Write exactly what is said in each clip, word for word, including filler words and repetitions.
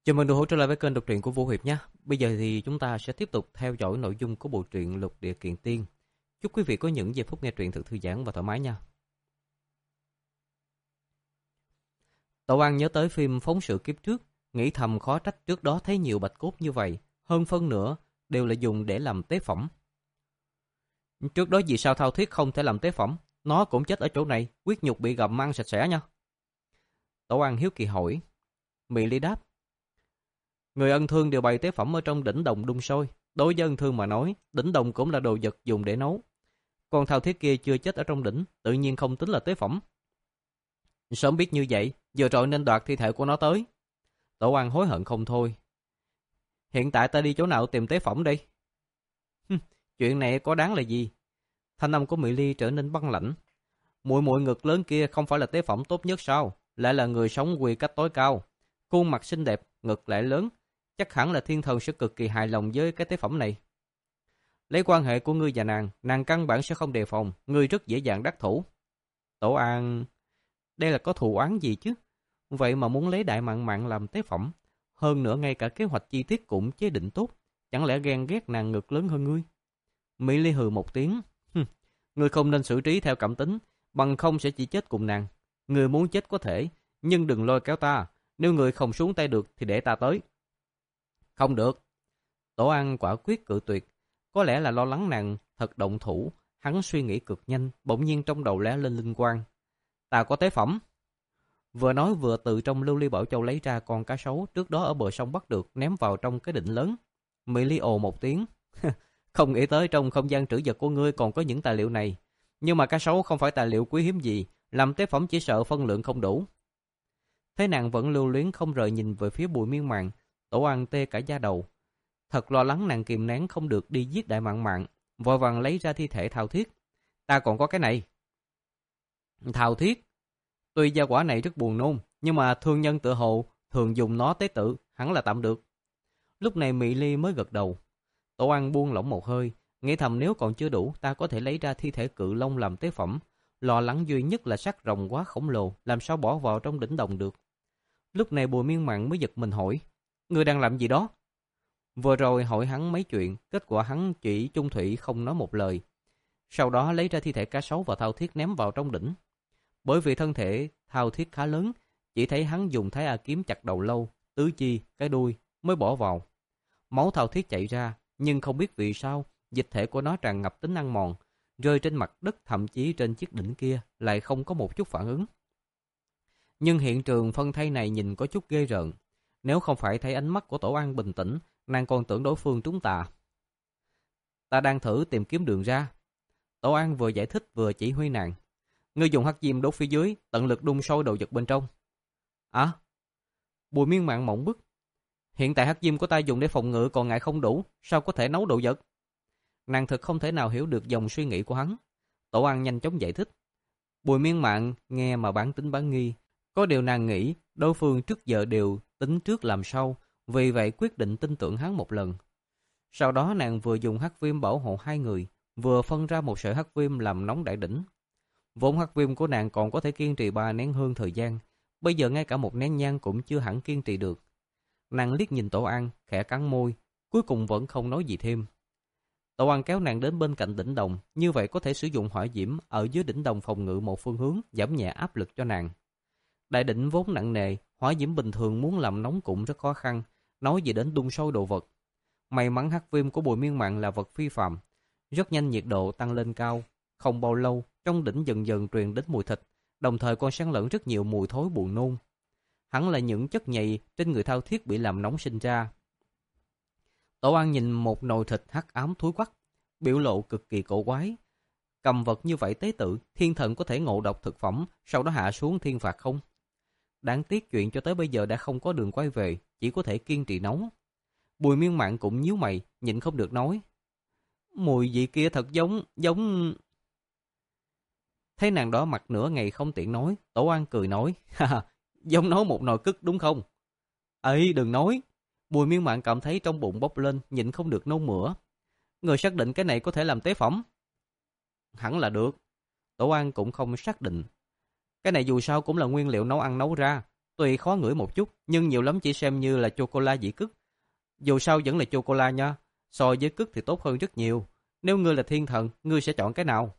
Chào mừng được hỗ trợ lại với kênh đọc truyện của Vũ Hiệp nhé. Bây giờ thì chúng ta sẽ tiếp tục theo dõi nội dung của bộ truyện Lục Địa Kiện Tiên. Chúc quý vị có những giây phút nghe truyện thật thư giãn và thoải mái nha. Tậu An nhớ tới phim Phóng sự kiếp trước, nghĩ thầm khó trách trước đó thấy nhiều bạch cốt như vậy, hơn phân nửa đều là dùng để làm tế phẩm. Trước đó vì sao Thao Thiết không thể làm tế phẩm? Nó cũng chết ở chỗ này, huyết nhục bị gặm ăn sạch sẽ nha. Tậu An hiếu kỳ hỏi. Mị Ly đáp. Người ân thương đều bày tế phẩm ở trong đỉnh đồng đun sôi. Đối với ân thương mà nói, đỉnh đồng cũng là đồ vật dùng để nấu. Còn Thao Thiết kia chưa chết ở trong đỉnh, tự nhiên không tính là tế phẩm. Sớm biết như vậy, giờ rồi nên đoạt thi thể của nó tới. Tổ An hối hận không thôi. Hiện tại ta đi chỗ nào tìm tế phẩm đây? Chuyện này có đáng là gì? Thanh âm của Mỹ Ly trở nên băng lãnh. Muội muội ngực lớn kia không phải là tế phẩm tốt nhất sao? Lại là người sống quy cách tối cao. Khuôn mặt xinh đẹp, ngực lại lớn. Chắc hẳn là thiên thần sẽ cực kỳ hài lòng với cái tế phẩm này. Lấy quan hệ của ngươi và nàng, nàng căn bản sẽ không đề phòng, ngươi rất dễ dàng đắc thủ. Tổ An, đây là có thù oán gì chứ? Vậy mà muốn lấy Đại Mạn Mạn làm tế phẩm, hơn nữa ngay cả kế hoạch chi tiết cũng chế định tốt, chẳng lẽ ghen ghét nàng ngực lớn hơn ngươi? Mỹ Ly hừ một tiếng, ngươi không nên xử trí theo cảm tính, bằng không sẽ chỉ chết cùng nàng. Ngươi muốn chết có thể, nhưng đừng lôi kéo ta, nếu ngươi không xuống tay được thì để ta tới. Không được. Tổ An quả quyết cự tuyệt. Có lẽ là lo lắng nàng thật động thủ. Hắn suy nghĩ cực nhanh, bỗng nhiên trong đầu lóe lên linh quang. Ta có tế phẩm. Vừa nói vừa từ trong lưu ly bảo châu lấy ra con cá sấu trước đó ở bờ sông bắt được, ném vào trong cái đỉnh lớn. Mỹ Ly ồ một tiếng. Không nghĩ tới trong không gian trữ vật của ngươi còn có những tài liệu này. Nhưng mà cá sấu không phải tài liệu quý hiếm gì, làm tế phẩm chỉ sợ phân lượng không đủ. Thấy nàng vẫn lưu luyến không rời nhìn về phía Bùi Miên Mạn, Tổ An tê cả da đầu. Thật lo lắng nàng kìm nén không được đi giết Đại Mạn Mạn, vội vàng lấy ra thi thể Thao Thiết. Ta còn có cái này. Thao Thiết. Tuy gia quả này rất buồn nôn, nhưng mà thương nhân tự hộ thường dùng nó tế tự, hẳn là tạm được. Lúc này Mỹ Ly mới gật đầu. Tổ An buông lỏng một hơi, nghĩ thầm nếu còn chưa đủ, ta có thể lấy ra thi thể cự long làm tế phẩm. Lo lắng duy nhất là xác rồng quá khổng lồ, làm sao bỏ vào trong đỉnh đồng được. Lúc này Bùi Miên Mạn mới giật mình hỏi. Ngươi đang làm gì đó? Vừa rồi hỏi hắn mấy chuyện, kết quả hắn chỉ chung thủy không nói một lời. Sau đó lấy ra thi thể cá sấu và Thao Thiết ném vào trong đỉnh. Bởi vì thân thể Thao Thiết khá lớn, chỉ thấy hắn dùng Thái A kiếm chặt đầu lâu, tứ chi, cái đuôi mới bỏ vào. Máu Thao Thiết chảy ra, nhưng không biết vì sao dịch thể của nó tràn ngập tính ăn mòn, rơi trên mặt đất, thậm chí trên chiếc đỉnh kia lại không có một chút phản ứng. Nhưng hiện trường phân thây này nhìn có chút ghê rợn. Nếu không phải thấy ánh mắt của Tổ An bình tĩnh, nàng còn tưởng đối phương trúng tà. Ta đang thử tìm kiếm đường ra. Tổ An vừa giải thích vừa chỉ huy nàng. Ngươi dùng hắc diêm đốt phía dưới, tận lực đun sôi đồ vật bên trong. À? Bùi Miên Mạn mộng bức. Hiện tại hắc diêm của ta dùng để phòng ngự còn ngại không đủ, sao có thể nấu đồ vật? Nàng thực không thể nào hiểu được dòng suy nghĩ của hắn. Tổ An nhanh chóng giải thích. Bùi Miên Mạn nghe mà bán tính bán nghi. Có điều nàng nghĩ đối phương trước giờ đều tính trước làm sau, vì vậy quyết định tin tưởng hắn một lần. Sau đó nàng vừa dùng hắc viêm bảo hộ hai người, vừa phân ra một sợi hắc viêm làm nóng đại đỉnh. Vốn hắc viêm của nàng còn có thể kiên trì ba nén hương thời gian, bây giờ ngay cả một nén nhang cũng chưa hẳn kiên trì được. Nàng liếc nhìn Tổ An, khẽ cắn môi, cuối cùng vẫn không nói gì thêm. Tổ An kéo nàng đến bên cạnh đỉnh đồng, như vậy có thể sử dụng hỏa diễm ở dưới đỉnh đồng phòng ngự một phương hướng, giảm nhẹ áp lực cho nàng. Đại đỉnh vốn nặng nề, hỏa diễm bình thường muốn làm nóng cũng rất khó khăn, nói gì đến đun sôi đồ vật. May mắn hắc viêm của Bùi Miên Mạn là vật phi phàm, rất nhanh nhiệt độ tăng lên cao, không bao lâu trong đỉnh dần dần truyền đến mùi thịt, đồng thời còn xen lẫn rất nhiều mùi thối buồn nôn. Hẳn là những chất nhầy trên người Thao Thiết bị làm nóng sinh ra. Tổ An nhìn một nồi thịt hắc ám thúi quắc, biểu lộ cực kỳ cổ quái. Cầm vật như vậy tế tự, thiên thần có thể ngộ độc thực phẩm, sau đó hạ xuống thiên phạt không? Đáng tiếc chuyện cho tới bây giờ đã không có đường quay về, chỉ có thể kiên trì nấu. Bùi Miên Mạn cũng nhíu mày, nhịn không được nói. Mùi vị kia thật giống, giống... Thấy nàng đó mặt nửa ngày không tiện nói, Tổ An cười nói, ha giống nấu một nồi cức đúng không? Ấy đừng nói. Bùi Miên Mạn cảm thấy trong bụng bốc lên, nhịn không được nôn mửa. Người xác định cái này có thể làm tế phẩm? Hẳn là được. Tổ An cũng không xác định. Cái này dù sao cũng là nguyên liệu nấu ăn nấu ra, Tuy khó ngửi một chút, nhưng nhiều lắm chỉ xem như là chocolate vị cức. Dù sao vẫn là chocolate nha, so với cức thì tốt hơn rất nhiều. Nếu ngươi là thiên thần, ngươi sẽ chọn cái nào?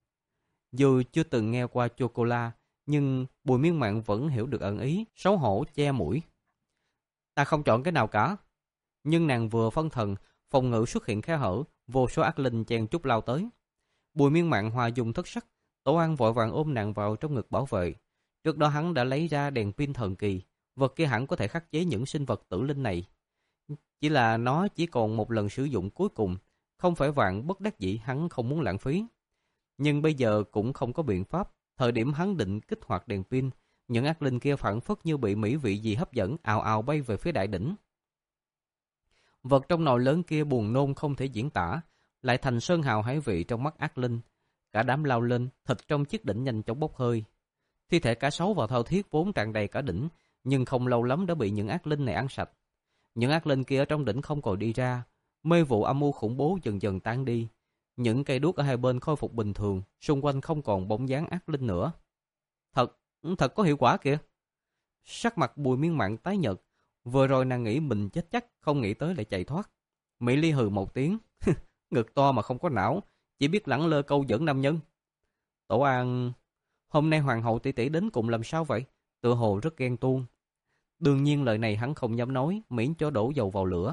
Dù chưa từng nghe qua chocolate, nhưng Bùi Miên Mạn vẫn hiểu được ẩn ý, xấu hổ che mũi. Ta không chọn cái nào cả. Nhưng nàng vừa phân thần, phòng ngự xuất hiện khe hở, vô số ác linh chen chúc lao tới. Bùi Miên Mạn hòa dùng thất sắc, Tổ An vội vàng ôm nàng vào trong ngực bảo vệ. Trước đó hắn đã lấy ra đèn pin thần kỳ, vật kia hẳn có thể khắc chế những sinh vật tử linh này. Chỉ là nó chỉ còn một lần sử dụng cuối cùng, không phải vạn bất đắc dĩ hắn không muốn lãng phí. Nhưng bây giờ cũng không có biện pháp, thời điểm hắn định kích hoạt đèn pin, những ác linh kia phản phất như bị mỹ vị gì hấp dẫn, ào ào bay về phía đại đỉnh. Vật trong nồi lớn kia buồn nôn không thể diễn tả, lại thành sơn hào hải vị trong mắt ác linh. Cả đám lao lên, thịt trong chiếc đỉnh nhanh chóng bốc hơi. Thi thể cá sấu và thao thiết vốn tràn đầy cả đỉnh, nhưng không lâu lắm đã bị những ác linh này ăn sạch. Những ác linh kia ở trong đỉnh không còn đi ra, mê vụ âm u khủng bố dần dần tan đi. Những cây đuốc ở hai bên khôi phục bình thường, xung quanh không còn bóng dáng ác linh nữa. Thật, thật có hiệu quả kìa. Sắc mặt Bùi Miên Mạn tái nhợt, vừa rồi nàng nghĩ mình chết chắc, không nghĩ tới lại chạy thoát. Mỹ Ly hừ một tiếng, ngực to mà không có não, chỉ biết lẳng lơ câu dẫn nam nhân. Tổ An, hôm nay hoàng hậu tỷ tỷ đến cùng làm sao vậy? Tựa hồ rất ghen tuông. Đương nhiên lời này hắn không dám nói, miễn cho đổ dầu vào lửa.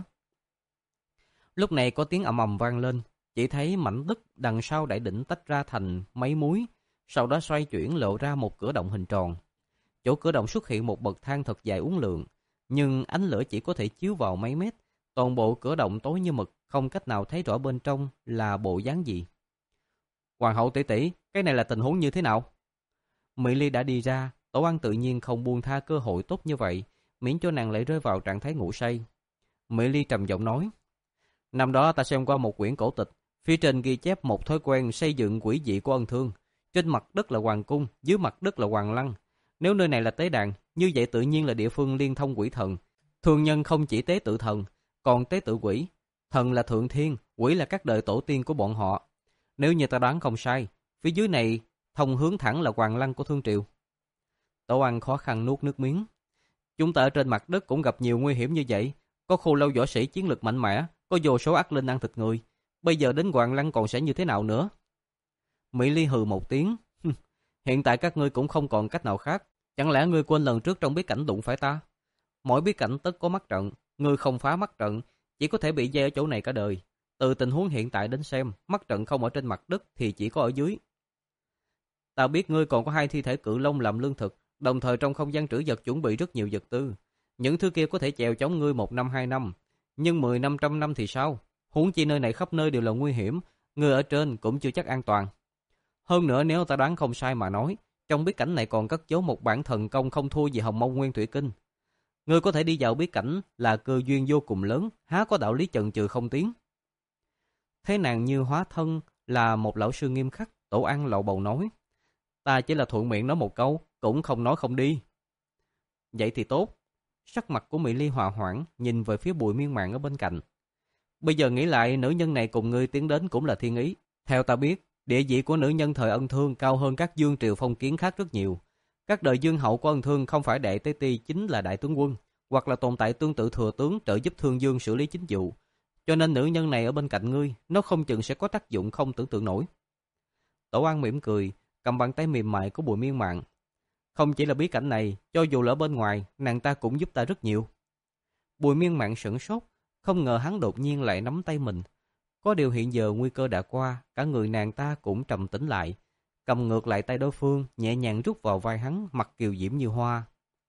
Lúc này có tiếng ầm ầm vang lên, chỉ thấy mảnh đất đằng sau đại đỉnh tách ra thành mấy múi, sau đó xoay chuyển lộ ra một cửa động hình tròn. Chỗ cửa động xuất hiện một bậc thang thật dài uốn lượn, nhưng ánh lửa chỉ có thể chiếu vào mấy mét. Toàn bộ cửa động tối như mực, không cách nào thấy rõ bên trong là bộ dáng gì. Hoàng hậu tỷ tỷ, cái này là tình huống như thế nào? Mỹ Ly đã đi ra, Tổ An tự nhiên không buông tha cơ hội tốt như vậy, miễn cho nàng lại rơi vào trạng thái ngủ say. Mỹ Ly trầm giọng nói, năm đó ta xem qua một quyển cổ tịch, phía trên ghi chép một thói quen xây dựng quỷ dị của ân thương. Trên mặt đất là hoàng cung, dưới mặt đất là hoàng lăng. Nếu nơi này là tế đàn, như vậy tự nhiên là địa phương liên thông quỷ thần. Thường nhân không chỉ tế tự thần, còn tế tự quỷ. Thần là thượng thiên, quỷ là các đời tổ tiên của bọn họ. Nếu như ta đoán không sai, phía dưới này thông hướng thẳng là hoàng lăng của Thương Triều. Tổ An khó khăn nuốt nước miếng. Chúng ta ở trên mặt đất cũng gặp nhiều nguy hiểm như vậy. Có khô lâu võ sĩ chiến lực mạnh mẽ, có vô số ác linh ăn thịt người. Bây giờ đến hoàng lăng còn sẽ như thế nào nữa? Mỹ Ly hừ một tiếng. Hiện tại các ngươi cũng không còn cách nào khác. Chẳng lẽ ngươi quên lần trước trong bí cảnh đụng phải ta? Mỗi bí cảnh tất có mắt trận. Ngươi không phá mắt trận, chỉ có thể bị dây ở chỗ này cả đời. Từ tình huống hiện tại đến xem, mắt trận không ở trên mặt đất thì chỉ có ở dưới. Ta biết ngươi còn có hai thi thể cự long làm lương thực, đồng thời trong không gian trữ vật chuẩn bị rất nhiều vật tư. Những thứ kia có thể chèo chống ngươi một năm hai năm, nhưng mười năm trăm năm thì sao? Huống chi nơi này khắp nơi đều là nguy hiểm, ngươi ở trên cũng chưa chắc an toàn. Hơn nữa nếu ta đoán không sai mà nói, trong bí cảnh này còn cất giấu một bản thần công không thua gì Hồng Mông Nguyên Thủy Kinh. Ngươi có thể đi vào bí cảnh là cơ duyên vô cùng lớn, há có đạo lý chần chừ không tiến. Thế nàng như hóa thân là một lão sư nghiêm khắc, Tổ An lậu bầu nói. Ta chỉ là thuận miệng nói một câu, cũng không nói không đi. Vậy thì tốt. Sắc mặt của Mỹ Ly hòa hoãn, nhìn về phía Bùi Miên Mạn ở bên cạnh. Bây giờ nghĩ lại, nữ nhân này cùng ngươi tiến đến cũng là thiên ý. Theo ta biết, địa vị của nữ nhân thời Ân Thương cao hơn các dương triều phong kiến khác rất nhiều. Các đời dương hậu của Ân Thương không phải đại tế ti chính là đại tướng quân, hoặc là tồn tại tương tự thừa tướng trợ giúp Thương Dương xử lý chính vụ. Cho nên nữ nhân này ở bên cạnh ngươi, nó không chừng sẽ có tác dụng không tưởng tượng nổi. Tổ An mỉm cười, cầm bàn tay mềm mại của Bùi Miên Mạn. Không chỉ là bí cảnh này, cho dù là ở bên ngoài, nàng ta cũng giúp ta rất nhiều. Bùi Miên Mạn sửng sốt, không ngờ hắn đột nhiên lại nắm tay mình. Có điều hiện giờ nguy cơ đã qua, cả người nàng ta cũng trầm tĩnh lại, cầm ngược lại tay đối phương, nhẹ nhàng rút vào vai hắn, mặt kiều diễm như hoa.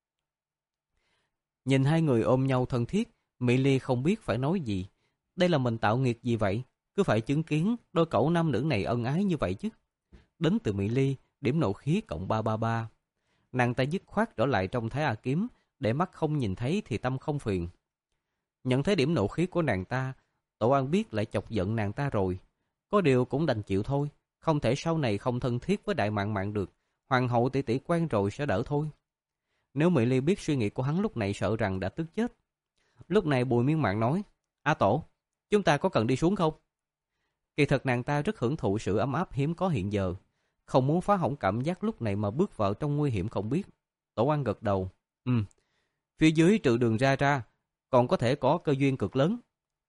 Nhìn hai người ôm nhau thân thiết, Mỹ Ly không biết phải nói gì. Đây là mình tạo nghiệt gì vậy? Cứ phải chứng kiến đôi cậu nam nữ này ân ái như vậy chứ. Đến từ Mỹ Ly, điểm nộ khí cộng ba ba ba. Nàng ta dứt khoát trở lại trong Thái A Kiếm, để mắt không nhìn thấy thì tâm không phiền. Nhận thấy điểm nộ khí của nàng ta, Tổ An biết lại chọc giận nàng ta rồi. Có điều cũng đành chịu thôi, không thể sau này không thân thiết với Đại Mạn Mạn được. Hoàng hậu tỷ tỷ quen rồi sẽ đỡ thôi. Nếu Mỹ Ly biết suy nghĩ của hắn lúc này sợ rằng đã tức chết. Lúc này Bùi Miên Mạn nói, A Tổ, chúng ta có cần đi xuống không? Kỳ thật nàng ta rất hưởng thụ sự ấm áp hiếm có hiện giờ, không muốn phá hỏng cảm giác lúc này mà bước vào trong nguy hiểm không biết. Tổ An gật đầu, ừ, Phía dưới trừ đường ra ra, còn có thể có cơ duyên cực lớn.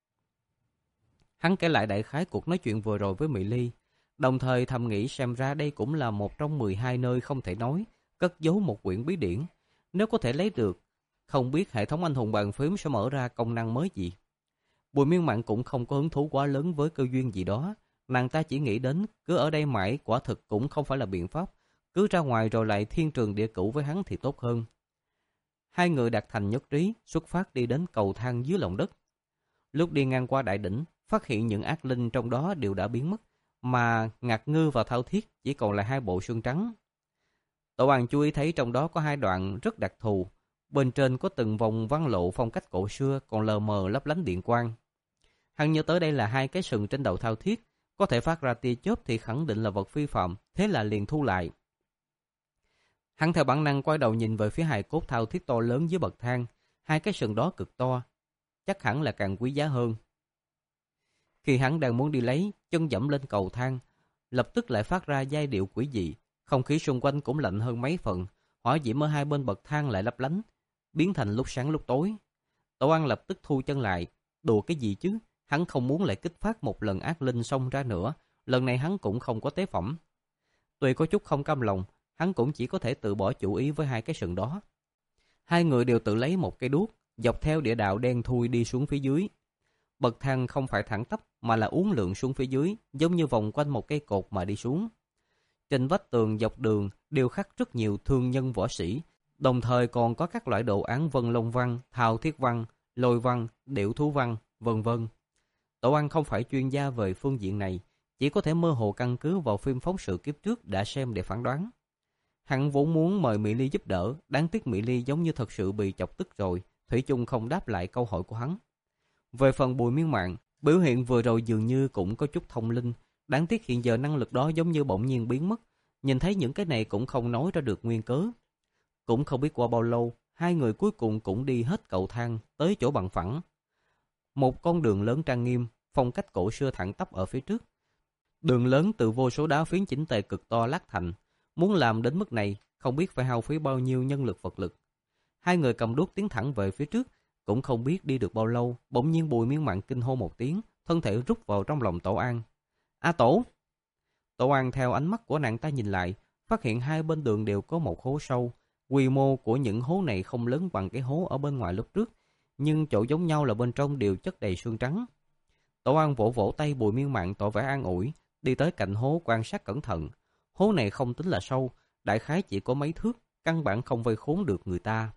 Hắn kể lại đại khái cuộc nói chuyện vừa rồi với Mỹ Ly, đồng thời thầm nghĩ xem ra đây cũng là một trong mười hai nơi không thể nói, cất giấu một quyển bí điển. Nếu có thể lấy được, không biết hệ thống anh hùng bàn phím sẽ mở ra công năng mới gì. Bùi Miên Mạn cũng không có hứng thú quá lớn với cơ duyên gì đó. Nàng ta chỉ nghĩ đến cứ ở đây mãi quả thực cũng không phải là biện pháp. Cứ ra ngoài rồi lại thiên trường địa cửu với hắn thì tốt hơn. Hai người đạt thành nhất trí, xuất phát đi đến cầu thang dưới lòng đất. Lúc đi ngang qua đại đỉnh, phát hiện những ác linh trong đó đều đã biến mất, mà Ngạc Ngư và Thao Thiết chỉ còn lại hai bộ xương trắng. Tổ Hoàng chú ý thấy trong đó có hai đoạn rất đặc thù. Bên trên có từng vòng văn lộ phong cách cổ xưa còn lờ mờ lấp lánh điện quang. Hắn nhớ tới đây là hai cái sừng trên đầu Thao Thiết, có thể phát ra tia chớp thì khẳng định là vật phi phạm, thế là liền thu lại. Hắn theo bản năng quay đầu nhìn về phía hài cốt Thao Thiết to lớn dưới bậc thang, hai cái sừng đó cực to, chắc hẳn là càng quý giá hơn. Khi hắn đang muốn đi lấy, chân dẫm lên cầu thang, lập tức lại phát ra giai điệu quỷ dị, không khí xung quanh cũng lạnh hơn mấy phần, hỏa diễm ở hai bên bậc thang lại lấp lánh, biến thành lúc sáng lúc tối. Tổ Ăn lập tức thu chân lại, đùa cái gì chứ, hắn không muốn lại kích phát một lần ác linh xông ra nữa, lần này hắn cũng không có tế phẩm. Tuy có chút không cam lòng, hắn cũng chỉ có thể tự bỏ chủ ý với hai cái sừng đó. Hai người đều tự lấy một cây đuốc, dọc theo địa đạo đen thui đi xuống phía dưới. Bậc thang không phải thẳng tắp mà là uốn lượn xuống phía dưới, giống như vòng quanh một cây cột mà đi xuống. Trên vách tường dọc đường đều khắc rất nhiều thương nhân võ sĩ, đồng thời còn có các loại đồ án vân long văn, thao thiết văn, lôi văn, điểu thú văn, vân vân. Tổ Ăn không phải chuyên gia về phương diện này, chỉ có thể mơ hồ căn cứ vào phim phóng sự kiếp trước đã xem để phán đoán. Hắn vốn muốn mời Mỹ Ly giúp đỡ, đáng tiếc Mỹ Ly giống như thật sự bị chọc tức rồi, thủy chung không đáp lại câu hỏi của hắn. Về phần Bùi Miên Mạn, biểu hiện vừa rồi dường như cũng có chút thông linh, đáng tiếc hiện giờ năng lực đó giống như bỗng nhiên biến mất, nhìn thấy những cái này cũng không nói ra được nguyên cớ. Cũng không biết qua bao lâu, hai người cuối cùng cũng đi hết cầu thang tới chỗ bằng phẳng. Một con đường lớn trang nghiêm, phong cách cổ xưa thẳng tắp ở phía trước. Đường lớn từ vô số đá phiến chỉnh tề cực to lát thành, muốn làm đến mức này không biết phải hao phí bao nhiêu nhân lực vật lực. Hai người cầm đuốc tiến thẳng về phía trước, cũng không biết đi được bao lâu, bỗng nhiên Bùi Miên Mạn kinh hô một tiếng, thân thể rút vào trong lòng Tổ An. A Tổ! Tổ An theo ánh mắt của nàng ta nhìn lại, phát hiện hai bên đường đều có một hố sâu. Quy mô của những hố này không lớn bằng cái hố ở bên ngoài lúc trước, nhưng chỗ giống nhau là bên trong đều chất đầy xương trắng. Tổ An vỗ vỗ tay Bùi Miên Mạn tỏ vẻ an ủi, đi tới cạnh hố quan sát cẩn thận. Hố này không tính là sâu, đại khái chỉ có mấy thước, căn bản không vây khốn được người ta.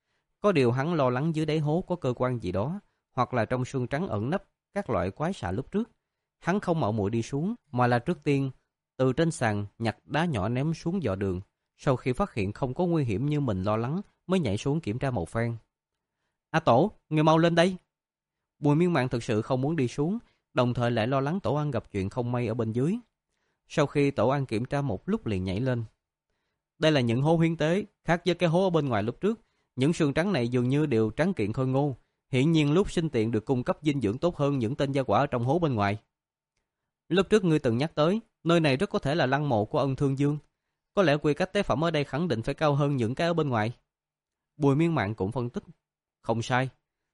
Có điều hắn lo lắng dưới đáy hố có cơ quan gì đó, hoặc là trong xương trắng ẩn nấp các loại quái xà lúc trước. Hắn không mạo muội đi xuống, mà là trước tiên từ trên sàn nhặt đá nhỏ ném xuống dò đường. Sau khi phát hiện không có nguy hiểm như mình lo lắng, mới nhảy xuống kiểm tra một phen. A Tổ, người mau lên đây! Bùi Miên Mạn thực sự không muốn đi xuống, đồng thời lại lo lắng Tổ An gặp chuyện không may ở bên dưới. Sau khi Tổ An kiểm tra một lúc liền nhảy lên. Đây là những hố huyễn tế, khác với cái hố ở bên ngoài lúc trước. Những xương trắng này dường như đều trắng kiện khôi ngô, hiển nhiên lúc sinh tiện được cung cấp dinh dưỡng tốt hơn những tên gia quả ở trong hố bên ngoài. Lúc trước ngươi từng nhắc tới, nơi này rất có thể là lăng mộ của ân Thương Dương. Có lẽ quy cách tế phẩm ở đây khẳng định phải cao hơn những cái ở bên ngoài. Bùi Miên Mạn cũng phân tích. Không sai.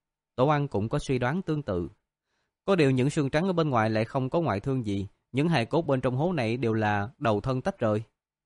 Tổ An cũng có suy đoán tương tự. Có điều những xương trắng ở bên ngoài lại không có ngoại thương gì. Những hài cốt bên trong hố này đều là đầu thân tách rời.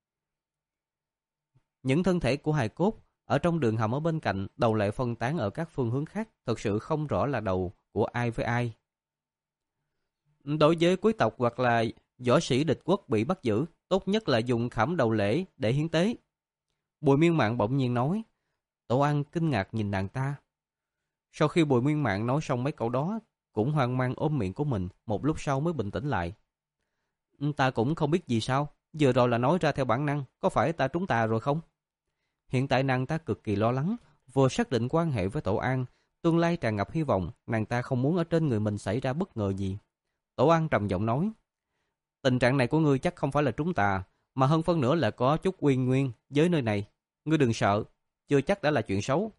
Những thân thể của hài cốt ở trong đường hầm ở bên cạnh, đầu lại phân tán ở các phương hướng khác, thật sự không rõ là đầu của ai với ai. Đối với quý tộc hoặc là võ sĩ địch quốc bị bắt giữ, tốt nhất là dùng khảm đầu lễ để hiến tế. Bùi Miên Mạn bỗng nhiên nói. Tổ An kinh ngạc nhìn nàng ta. Sau khi Bùi Miên Mạn nói xong mấy câu đó, cũng hoang mang ôm miệng của mình, một lúc sau mới bình tĩnh lại. Ta cũng không biết gì sao, vừa rồi là nói ra theo bản năng, có phải ta trúng tà rồi không? Hiện tại nàng ta cực kỳ lo lắng, vừa xác định quan hệ với Tổ An, tương lai tràn ngập hy vọng, nàng ta không muốn ở trên người mình xảy ra bất ngờ gì. Tổ An trầm giọng nói, tình trạng này của ngươi chắc không phải là trúng tà, mà hơn phân nữa là có chút uyên nguyên với nơi này. Ngươi đừng sợ, chưa chắc đã là chuyện xấu.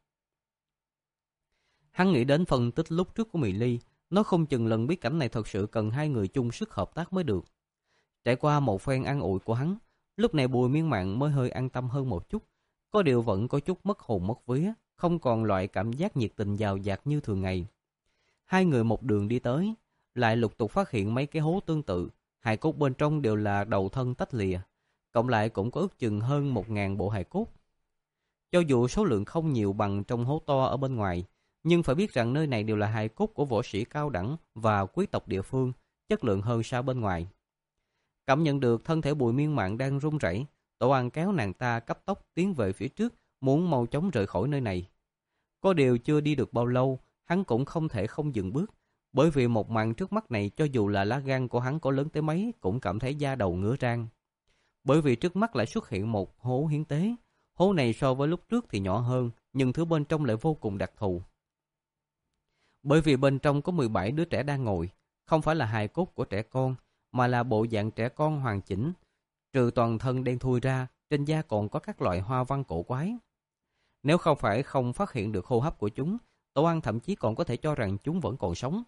Hắn nghĩ đến phân tích lúc trước của Mỹ Ly, nó không chừng lần biết cảnh này thật sự cần hai người chung sức hợp tác mới được. Trải qua một phen an ủi của hắn, lúc này Bùi Miên Mạn mới hơi an tâm hơn một chút. Có điều vẫn có chút mất hồn mất vía, không còn loại cảm giác nhiệt tình dào dạt như thường ngày. Hai người một đường đi tới, lại lục tục phát hiện mấy cái hố tương tự, hài cốt bên trong đều là đầu thân tách lìa, cộng lại cũng có ước chừng hơn một ngàn bộ hài cốt. Cho dù số lượng không nhiều bằng trong hố to ở bên ngoài, nhưng phải biết rằng nơi này đều là hài cốt của võ sĩ cao đẳng và quý tộc địa phương, chất lượng hơn so bên ngoài. Cảm nhận được thân thể Bùi Miên Mạn đang run rẩy, Tổ An kéo nàng ta cấp tốc tiến về phía trước, muốn mau chóng rời khỏi nơi này. Có điều chưa đi được bao lâu, hắn cũng không thể không dừng bước, bởi vì một màn trước mắt này cho dù là lá gan của hắn có lớn tới mấy cũng cảm thấy da đầu ngứa rang. Bởi vì trước mắt lại xuất hiện một hố hiến tế. Hố này so với lúc trước thì nhỏ hơn, nhưng thứ bên trong lại vô cùng đặc thù. Bởi vì bên trong có mười bảy đứa trẻ đang ngồi, không phải là hài cốt của trẻ con, mà là bộ dạng trẻ con hoàn chỉnh. Trừ toàn thân đen thui ra, trên da còn có các loại hoa văn cổ quái. Nếu không phải không phát hiện được hô hấp của chúng, Tổ An thậm chí còn có thể cho rằng chúng vẫn còn sống.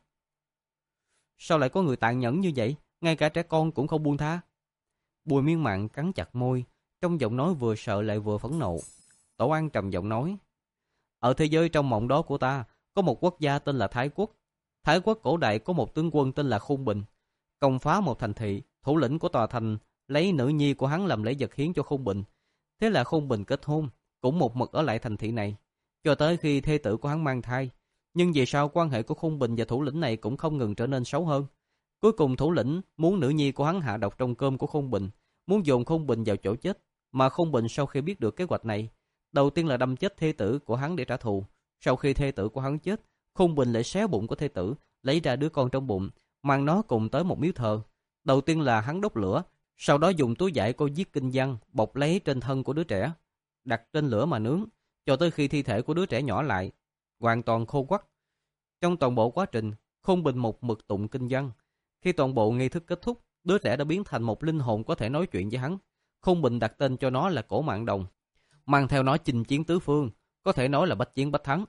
Sao lại có người tàn nhẫn như vậy, ngay cả trẻ con cũng không buông tha? Bùi Miên Mạn cắn chặt môi, trong giọng nói vừa sợ lại vừa phẫn nộ. Tổ An trầm giọng nói, ở thế giới trong mộng đó của ta, có một quốc gia tên là Thái Quốc. Thái Quốc cổ đại có một tướng quân tên là Khung Bình. Công phá một thành thị, thủ lĩnh của tòa thành lấy nữ nhi của hắn làm lễ vật hiến cho Khung Bình. Thế là Khung Bình kết hôn, cũng một mực ở lại thành thị này, cho tới khi thê tử của hắn mang thai. Nhưng về sau quan hệ của Khung Bình và thủ lĩnh này cũng không ngừng trở nên xấu hơn. Cuối cùng thủ lĩnh muốn nữ nhi của hắn hạ độc trong cơm của Khung Bình, muốn dồn Khung Bình vào chỗ chết. Mà Khung Bình sau khi biết được kế hoạch này, đầu tiên là đâm chết thê tử của hắn để trả thù. Sau khi thê tử của hắn chết, Khung Bình lại xé bụng của thê tử, lấy ra đứa con trong bụng, mang nó cùng tới một miếu thờ. Đầu tiên là hắn đốt lửa, sau đó dùng túi vải cô viết kinh văn bọc lấy trên thân của đứa trẻ, đặt trên lửa mà nướng, cho tới khi thi thể của đứa trẻ nhỏ lại hoàn toàn khô quắt. Trong toàn bộ quá trình, Khung Bình một mực tụng kinh văn. Khi toàn bộ nghi thức kết thúc, đứa trẻ đã biến thành một linh hồn có thể nói chuyện với hắn. Khung Bình đặt tên cho nó là Cổ Mạn Đồng, mang theo nó chinh chiến tứ phương, có thể nói là bách chiến bách thắng.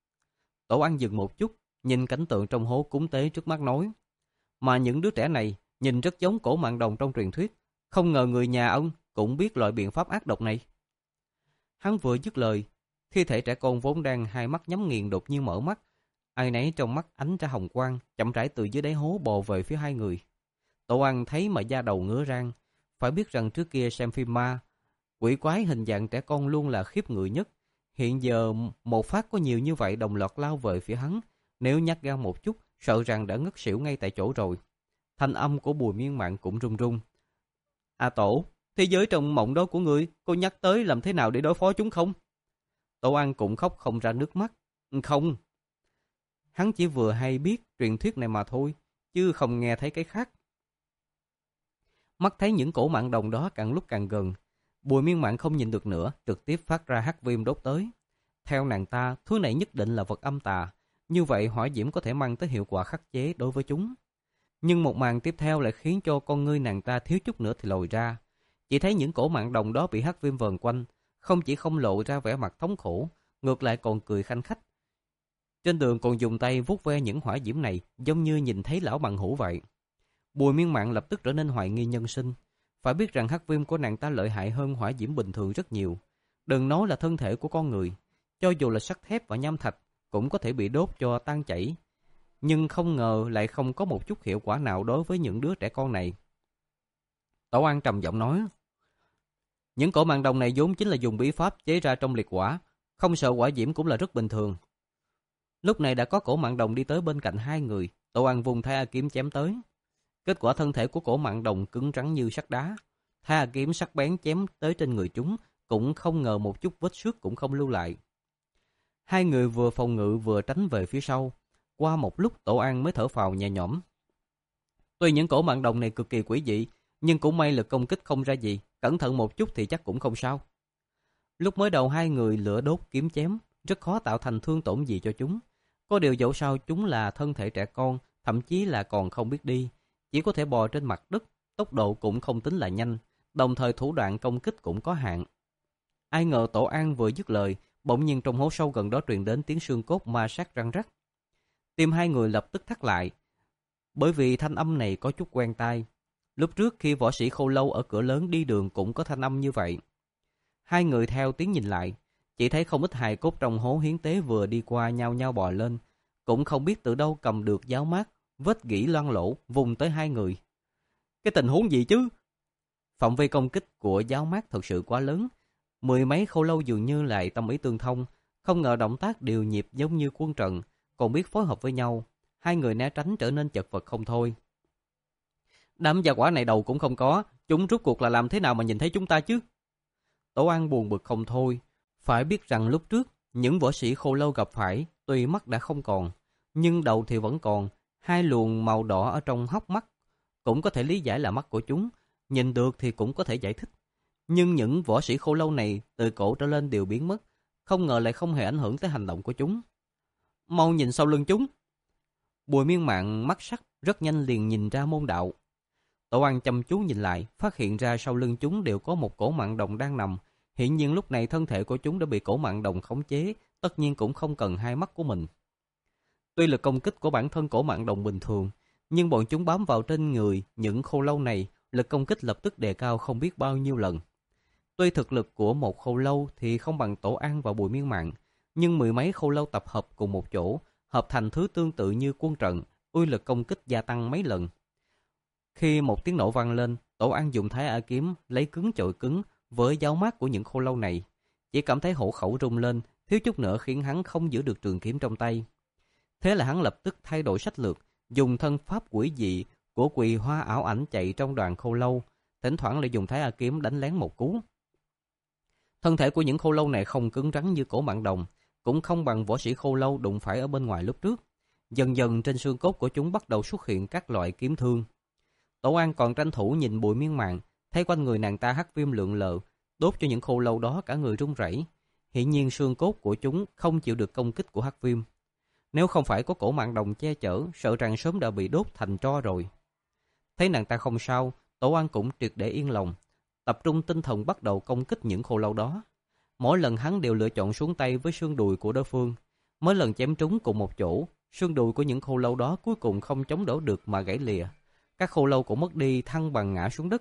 Tổ An dừng một chút, nhìn cảnh tượng trong hố cúng tế trước mắt nói, mà những đứa trẻ này nhìn rất giống Cổ Mạn Đồng trong truyền thuyết, không ngờ người nhà ông cũng biết loại biện pháp ác độc này. Hắn vừa dứt lời, thi thể trẻ con vốn đang hai mắt nhắm nghiền đột nhiên mở mắt, ai nấy trong mắt ánh ra hồng quang, chậm rãi từ dưới đáy hố bò về phía hai người. Tổ An thấy mà da đầu ngứa rang. Phải biết rằng trước kia xem phim ma, quỷ quái hình dạng trẻ con luôn là khiếp người nhất. Hiện giờ một phát có nhiều như vậy đồng loạt lao về phía hắn, nếu nhắc gan một chút, sợ rằng đã ngất xỉu ngay tại chỗ rồi. Thanh âm của Bùi Miên Mạn cũng run run. À Tổ, thế giới trong mộng đó của ngươi, cô nhắc tới làm thế nào để đối phó chúng không? Tổ An cũng khóc không ra nước mắt. Không. Hắn chỉ vừa hay biết truyền thuyết này mà thôi, chứ không nghe thấy cái khác. Mắt thấy những Cổ Mạn Đồng đó càng lúc càng gần, Bùi Miên Mạn không nhìn được nữa, trực tiếp phát ra hắc viêm đốt tới. Theo nàng ta, thứ này nhất định là vật âm tà, như vậy hỏa diễm có thể mang tới hiệu quả khắc chế đối với chúng. Nhưng một màn tiếp theo lại khiến cho con ngươi nàng ta thiếu chút nữa thì lồi ra. Chỉ thấy những Cổ Mạn Đồng đó bị hắc viêm vờn quanh, không chỉ không lộ ra vẻ mặt thống khổ, ngược lại còn cười khanh khách. Trên đường còn dùng tay vuốt ve những hỏa diễm này, giống như nhìn thấy lão bằng hữu vậy. Bùi Miên Mạn lập tức trở nên hoài nghi nhân sinh. Phải biết rằng hắc viêm của nàng ta lợi hại hơn hỏa diễm bình thường rất nhiều. Đừng nói là thân thể của con người, cho dù là sắt thép và nham thạch cũng có thể bị đốt cho tan chảy. Nhưng không ngờ lại không có một chút hiệu quả nào đối với những đứa trẻ con này. Tổ An trầm giọng nói, những Cổ Mạn Đồng này vốn chính là dùng bí pháp chế ra trong liệt hỏa, không sợ hỏa diễm cũng là rất bình thường. Lúc này đã có Cổ Mạn Đồng đi tới bên cạnh hai người, Tổ An vùng thay kiếm chém tới. Kết quả thân thể của Cổ Mạn Đồng cứng rắn như sắt đá, tha kiếm sắc bén chém tới trên người chúng, cũng không ngờ một chút vết xước cũng không lưu lại. Hai người vừa phòng ngự vừa tránh về phía sau. Qua một lúc Tổ An mới thở phào nhẹ nhõm. Tuy những Cổ Mạn Đồng này cực kỳ quỷ dị, nhưng cũng may lực công kích không ra gì, cẩn thận một chút thì chắc cũng không sao. Lúc mới đầu hai người lửa đốt kiếm chém, rất khó tạo thành thương tổn gì cho chúng. Có điều dẫu sao chúng là thân thể trẻ con, thậm chí là còn không biết đi, chỉ có thể bò trên mặt đất, tốc độ cũng không tính là nhanh, đồng thời thủ đoạn công kích cũng có hạn. Ai ngờ Tổ An vừa dứt lời, bỗng nhiên trong hố sâu gần đó truyền đến tiếng xương cốt ma sát răng rắc. Tim hai người lập tức thắt lại, bởi vì thanh âm này có chút quen tai. Lúc trước khi võ sĩ Khô Lâu ở cửa lớn đi đường cũng có thanh âm như vậy. Hai người theo tiếng nhìn lại, chỉ thấy không ít hài cốt trong hố hiến tế vừa đi qua nhau nhau bò lên, cũng không biết từ đâu cầm được giáo mát, vết gỉ loang lổ vùng tới hai người. Cái tình huống gì chứ? Phạm vi công kích của giáo mát thật sự quá lớn, mười mấy khô lâu dường như lại tâm ý tương thông, không ngờ động tác điều nhịp giống như quân trận, còn biết phối hợp với nhau, hai người né tránh trở nên chật vật không thôi. Đám gia quả này đầu cũng không có, chúng rốt cuộc là làm thế nào mà nhìn thấy chúng ta chứ? Tổ An buồn bực không thôi, phải biết rằng lúc trước, những võ sĩ khô lâu gặp phải, tuy mắt đã không còn, nhưng đầu thì vẫn còn, hai luồng màu đỏ ở trong hốc mắt, cũng có thể lý giải là mắt của chúng, nhìn được thì cũng có thể giải thích. Nhưng những võ sĩ khô lâu này từ cổ trở lên đều biến mất, không ngờ lại không hề ảnh hưởng tới hành động của chúng. Mau nhìn sau lưng chúng. Bùi Miên Mạn mắt sắc rất nhanh liền nhìn ra môn đạo. Tổ An chăm chú nhìn lại, phát hiện ra sau lưng chúng đều có một cổ mạn đồng đang nằm. Hiện nhiên lúc này thân thể của chúng đã bị cổ mạn đồng khống chế, tất nhiên cũng không cần hai mắt của mình. Tuy lực công kích của bản thân cổ mạn đồng bình thường, nhưng bọn chúng bám vào trên người những khô lâu này, lực công kích lập tức đề cao không biết bao nhiêu lần. Tuy thực lực của một khô lâu thì không bằng Tổ An và Bùi Miên Mạn, nhưng mười mấy khô lâu tập hợp cùng một chỗ, hợp thành thứ tương tự như quân trận, uy lực công kích gia tăng mấy lần. Khi một tiếng nổ vang lên, Tổ An dùng Thái A kiếm lấy cứng chọi cứng với giáo mát của những khô lâu này, chỉ cảm thấy hổ khẩu rung lên, thiếu chút nữa khiến hắn không giữ được trường kiếm trong tay. Thế là hắn lập tức thay đổi sách lược, dùng thân pháp quỷ dị của Quỳ Hoa ảo ảnh chạy trong đoàn khô lâu, thỉnh thoảng lại dùng Thái A kiếm đánh lén một cú. Thân thể của những khô lâu này không cứng rắn như cổ mạn đồng, cũng không bằng võ sĩ khô lâu đụng phải ở bên ngoài lúc trước. Dần dần trên xương cốt của chúng bắt đầu xuất hiện các loại kiếm thương. Tổ An còn tranh thủ nhìn Bùi Miên Mạn, thấy quanh người nàng ta hắc viêm lượn lờ, đốt cho những khô lâu đó cả người run rẩy. Hiển nhiên xương cốt của chúng không chịu được công kích của hắc viêm. Nếu không phải có cổ mạn đồng che chở, sợ rằng sớm đã bị đốt thành tro rồi. Thấy nàng ta không sao, Tổ An cũng triệt để yên lòng, tập trung tinh thần bắt đầu công kích những khô lâu đó. Mỗi lần hắn đều lựa chọn xuống tay với xương đùi của đối phương. Mỗi lần chém trúng cùng một chỗ, xương đùi của những khô lâu đó cuối cùng không chống đỡ được mà gãy lìa. Các khô lâu cũng mất đi thăng bằng ngã xuống đất.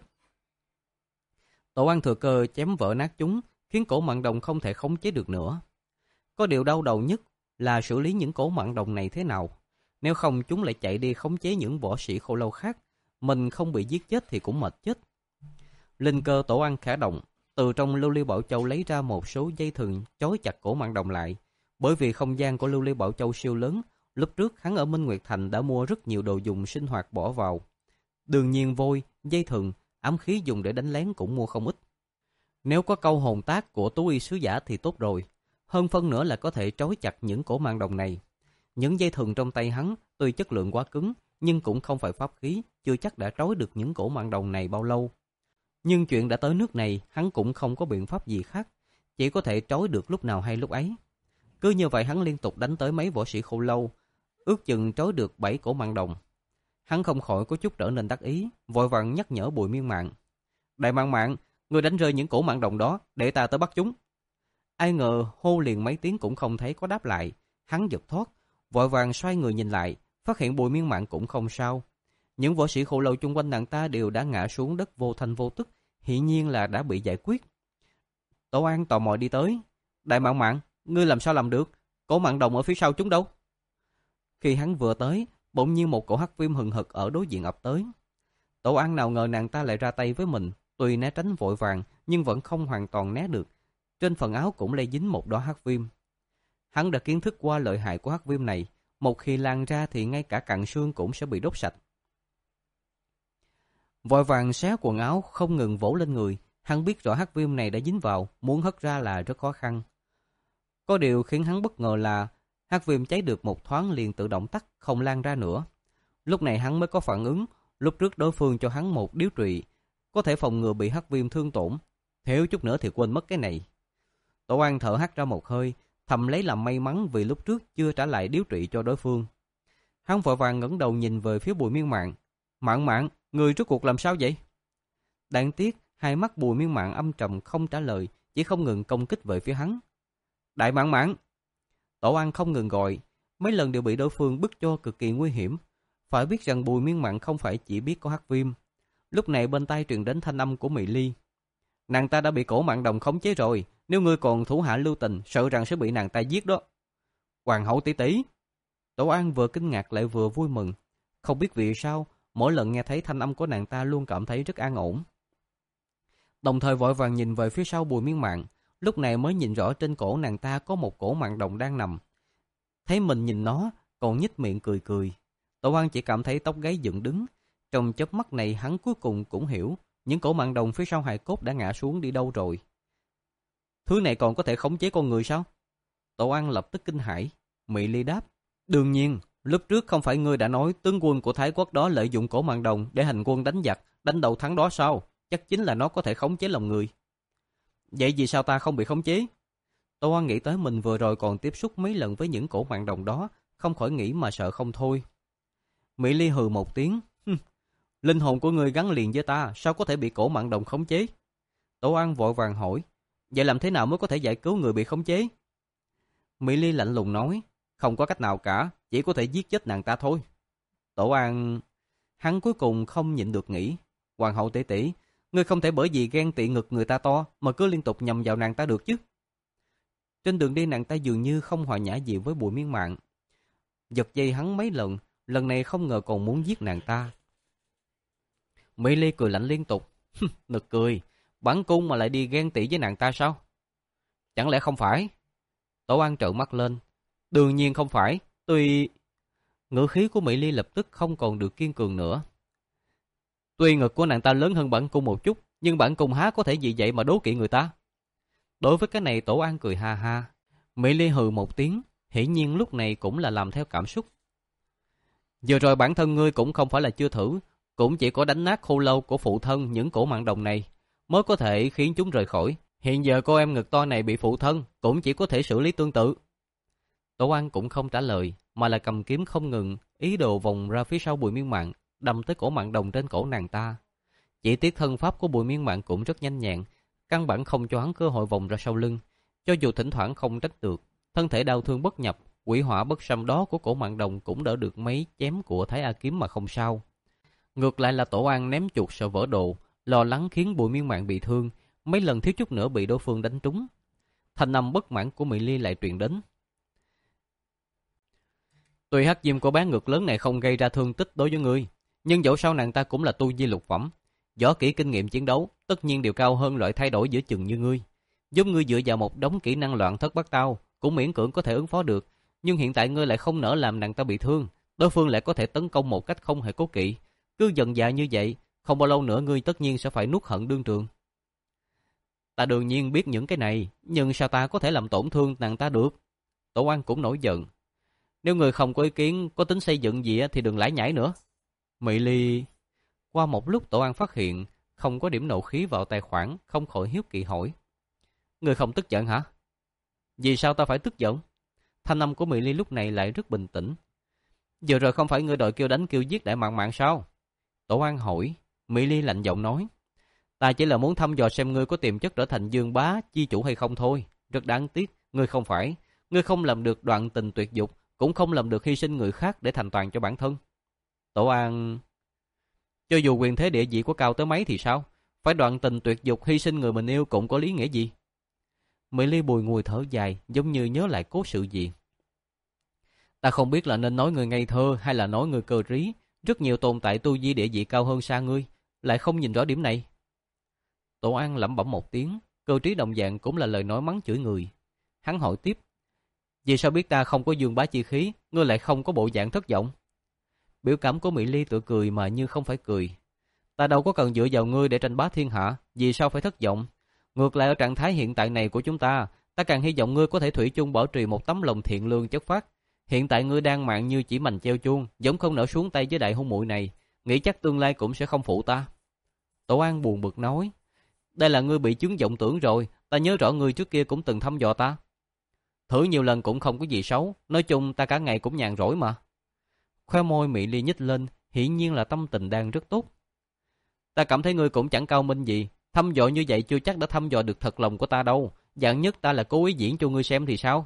Tổ An thừa cơ chém vỡ nát chúng, khiến cổ mạn đồng không thể khống chế được nữa. Có điều đau đầu nhất là xử lý những cổ mạn đồng này thế nào. Nếu không chúng lại chạy đi khống chế những võ sĩ khô lâu khác, mình không bị giết chết thì cũng mệt chết. Linh cơ Tổ An khẽ động, từ trong Lưu Ly Bảo Châu lấy ra một số dây thừng chói chặt cổ mạn đồng lại. Bởi vì không gian của Lưu Ly Bảo Châu siêu lớn, lúc trước hắn ở Minh Nguyệt Thành đã mua rất nhiều đồ dùng sinh hoạt bỏ vào. Đương nhiên vôi, dây thừng, ám khí dùng để đánh lén cũng mua không ít. Nếu có câu hồn tác của Tú Y sứ giả thì tốt rồi, hơn phân nữa là có thể trói chặt những cổ mạn đồng này. Những dây thừng trong tay hắn tuy chất lượng quá cứng, nhưng cũng không phải pháp khí, chưa chắc đã trói được những cổ mạn đồng này bao lâu. Nhưng chuyện đã tới nước này, hắn cũng không có biện pháp gì khác, chỉ có thể trói được lúc nào hay lúc ấy. Cứ như vậy hắn liên tục đánh tới mấy võ sĩ khô lâu, ước chừng trói được bảy cổ mạn đồng. Hắn không khỏi có chút trở nên đắc ý, vội vàng nhắc nhở Bùi Miên Mạn. Đại Mạn Mạn, ngươi đánh rơi những cổ mạn đồng đó, để ta tới bắt chúng. Ai ngờ hô liền mấy tiếng cũng không thấy có đáp lại, hắn giật thoát, vội vàng xoay người nhìn lại, phát hiện Bùi Miên Mạn cũng không sao. Những võ sĩ khô lâu chung quanh nàng ta đều đã ngã xuống đất vô thanh vô tức, hiển nhiên là đã bị giải quyết. Tổ An tò mò đi tới. Đại Mạn Mạn, ngươi làm sao làm được? Cổ mạn đồng ở phía sau chúng đâu? Khi hắn vừa tới, bỗng nhiên một cổ hắc viêm hừng hực ở đối diện ập tới. Tổ An nào ngờ nàng ta lại ra tay với mình, tuy né tránh vội vàng nhưng vẫn không hoàn toàn né được. Trên phần áo cũng lây dính một đóa hắc viêm. Hắn đã kiến thức qua lợi hại của hắc viêm này, một khi lan ra thì ngay cả cặn xương cũng sẽ bị đốt sạch. Vội vàng xé quần áo không ngừng vỗ lên người, hắn biết rõ hắc viêm này đã dính vào, muốn hất ra là rất khó khăn. Có điều khiến hắn bất ngờ là hắc viêm cháy được một thoáng liền tự động tắt, không lan ra nữa. Lúc này hắn mới có phản ứng, lúc trước đối phương cho hắn một điếu trụy, có thể phòng ngừa bị hắc viêm thương tổn, thiếu chút nữa thì quên mất cái này. Tổ An thở hắt ra một hơi, thầm lấy làm may mắn vì lúc trước chưa trả lại điếu trụy cho đối phương. Hắn vội vàng ngẩng đầu nhìn về phía Bùi Miên Mạn. Mạn Mạn, người rốt cuộc làm sao vậy? Đáng tiếc, hai mắt Bùi Miên Mạn âm trầm không trả lời, chỉ không ngừng công kích về phía hắn. Đại Mạn Mạn! Tổ An không ngừng gọi, mấy lần đều bị đối phương bức cho cực kỳ nguy hiểm. Phải biết rằng Bùi Miên Mạn không phải chỉ biết có hắc viêm. Lúc này bên tai truyền đến thanh âm của Mị Ly. Nàng ta đã bị cổ mạn đồng khống chế rồi, Nếu ngươi còn thủ hạ lưu tình, sợ rằng sẽ bị nàng ta giết đó. Hoàng hậu tỷ tỷ. Tổ An vừa kinh ngạc lại vừa vui mừng. Không biết vì sao, mỗi lần nghe thấy thanh âm của nàng ta luôn cảm thấy rất an ổn. Đồng thời vội vàng nhìn về phía sau Bùi Miên Mạn, lúc này mới nhìn rõ trên cổ nàng ta có một cổ mạn đồng đang nằm. Thấy mình nhìn nó, còn nhếch miệng cười cười. Tổ An chỉ cảm thấy tóc gáy dựng đứng. Trong chớp mắt này hắn cuối cùng cũng hiểu, những cổ mạn đồng phía sau hài cốt đã ngã xuống đi đâu rồi. Thứ này còn có thể khống chế con người sao? Tổ An lập tức kinh hãi. Mị Ly đáp, đương nhiên, lúc trước không phải ngươi đã nói tướng quân của Thái quốc đó lợi dụng cổ mạn đồng để hành quân đánh giặc, đánh đầu thắng đó sao? Chắc chính là nó có thể khống chế lòng người. Vậy vì sao ta không bị khống chế? Tổ An nghĩ tới mình vừa rồi còn tiếp xúc mấy lần với những cổ mạn đồng đó, không khỏi nghĩ mà sợ không thôi. Mỹ Ly hừ một tiếng, linh hồn của ngươi gắn liền với ta, sao có thể bị cổ mạn đồng khống chế? Tổ An vội vàng hỏi, vậy làm thế nào mới có thể giải cứu người bị khống chế? Mỹ Ly lạnh lùng nói, không có cách nào cả, chỉ có thể giết chết nàng ta thôi. Tổ An, hắn cuối cùng không nhịn được nghĩ, Hoàng hậu tỷ tỷ, ngươi không thể bởi vì ghen tị ngực người ta to mà cứ liên tục nhầm vào nàng ta được chứ. Trên đường đi nàng ta dường như không hòa nhã gì với Bùi Miên Mạn. Giật dây hắn mấy lần, lần này không ngờ còn muốn giết nàng ta. Mỹ Ly cười lạnh liên tục, nực cười, bắn cung mà lại đi ghen tị với nàng ta sao? Chẳng lẽ không phải? Tổ An trợn mắt lên, đương nhiên không phải, tuy... Ngữ khí của Mỹ Ly lập tức không còn được kiên cường nữa. Tuy ngực của nàng ta lớn hơn bản cung một chút, nhưng bản cung há có thể vì vậy mà đố kỵ người ta. Đối với cái này Tổ An cười ha ha. Mỹ Ly hừ một tiếng, hiển nhiên lúc này cũng là làm theo cảm xúc. Vừa rồi bản thân ngươi cũng không phải là chưa thử, cũng chỉ có đánh nát khô lâu của phụ thân những cổ mạn đồng này mới có thể khiến chúng rời khỏi. Hiện giờ cô em ngực to này bị phụ thân, cũng chỉ có thể xử lý tương tự. Tổ An cũng không trả lời, mà là cầm kiếm không ngừng, ý đồ vòng ra phía sau Bùi Miên Mạn, đâm tới cổ mạn đồng trên cổ nàng ta. Chỉ tiếc thân pháp của Bùi Miên Mạn cũng rất nhanh nhẹn, căn bản không cho hắn cơ hội vòng ra sau lưng. Cho dù thỉnh thoảng không trách được, thân thể đau thương bất nhập, quỷ hỏa bất xâm đó của cổ mạn đồng cũng đỡ được mấy chém của Thái A kiếm mà không sao. Ngược lại là Tổ An ném chuột sợ vỡ đồ, lo lắng khiến Bùi Miên Mạn bị thương, mấy lần thiếu chút nữa bị đối phương đánh trúng. Thanh âm bất mãn của Mỹ Ly lại truyền đến. Tuy hắc diêm của bán ngực lớn này không gây ra thương tích đối với ngươi, nhưng dẫu sao nàng ta cũng là tu vi lục phẩm, võ kỹ kinh nghiệm chiến đấu tất nhiên đều cao hơn loại thay đổi giữa chừng như ngươi. Giúp ngươi dựa vào một đống kỹ năng loạn thất bát tao cũng miễn cưỡng có thể ứng phó được, nhưng hiện tại ngươi lại không nỡ làm nàng ta bị thương, đối phương lại có thể tấn công một cách không hề cố kỵ. Cứ dần dà như vậy, không bao lâu nữa ngươi tất nhiên sẽ phải nuốt hận đương trường. Ta đương nhiên biết những cái này, nhưng sao ta có thể làm tổn thương nàng ta được? Tổ An cũng nổi giận. Nếu người không có ý kiến, có tính xây dựng gì thì đừng lải nhải nữa. Mỹ Ly... Qua một lúc Tổ An phát hiện không có điểm nộ khí vào tài khoản, không khỏi hiếu kỳ hỏi. Người không tức giận hả? Vì sao ta phải tức giận? Thanh âm của Mỹ Ly lúc này lại rất bình tĩnh. Giờ rồi không phải người đòi kêu đánh kêu giết đại mạn mạn sao? Tổ An hỏi. Mỹ Ly lạnh giọng nói. Ta chỉ là muốn thăm dò xem ngươi có tiềm chất trở thành dương bá chi chủ hay không thôi. Rất đáng tiếc, ngươi không phải. Ngươi không làm được đoạn tình tuyệt dục, cũng không làm được hy sinh người khác để thành toàn cho bản thân. Tổ An... Cho dù quyền thế địa vị của cao tới mấy thì sao? Phải đoạn tình tuyệt dục hy sinh người mình yêu cũng có lý nghĩa gì? Mỹ Ly bùi ngùi thở dài, giống như nhớ lại cố sự gì. Ta không biết là nên nói người ngây thơ hay là nói người cơ trí. Rất nhiều tồn tại tu vi địa vị cao hơn xa ngươi, lại không nhìn rõ điểm này. Tổ An lẩm bẩm một tiếng, cơ trí đồng dạng cũng là lời nói mắng chửi người. Hắn hỏi tiếp. Vì sao biết ta không có dương bá chi khí, ngươi lại không có bộ dạng thất vọng? Biểu cảm của Mỹ Ly tự cười mà như không phải cười. Ta đâu có cần dựa vào ngươi để tranh bá thiên hạ, vì sao phải thất vọng? Ngược lại ở trạng thái hiện tại này của chúng ta, ta càng hy vọng ngươi có thể thủy chung bảo trì một tấm lòng thiện lương chất phát. Hiện tại ngươi đang mạng như chỉ mành treo chuông, giống không nỡ xuống tay với đại hôn muội này, nghĩ chắc tương lai cũng sẽ không phụ ta. Tổ An buồn bực nói. Đây là ngươi bị chứng vọng tưởng rồi, ta nhớ rõ ngươi trước kia cũng từng thăm dò ta. Thử nhiều lần cũng không có gì xấu, nói chung ta cả ngày cũng nhàn rỗi mà. Khoe môi Mỹ Ly nhích lên, hiển nhiên là tâm tình đang rất tốt. Ta cảm thấy ngươi cũng chẳng cao minh gì, thăm dò như vậy chưa chắc đã thăm dò được thật lòng của ta đâu, dạng nhất ta là cố ý diễn cho ngươi xem thì sao?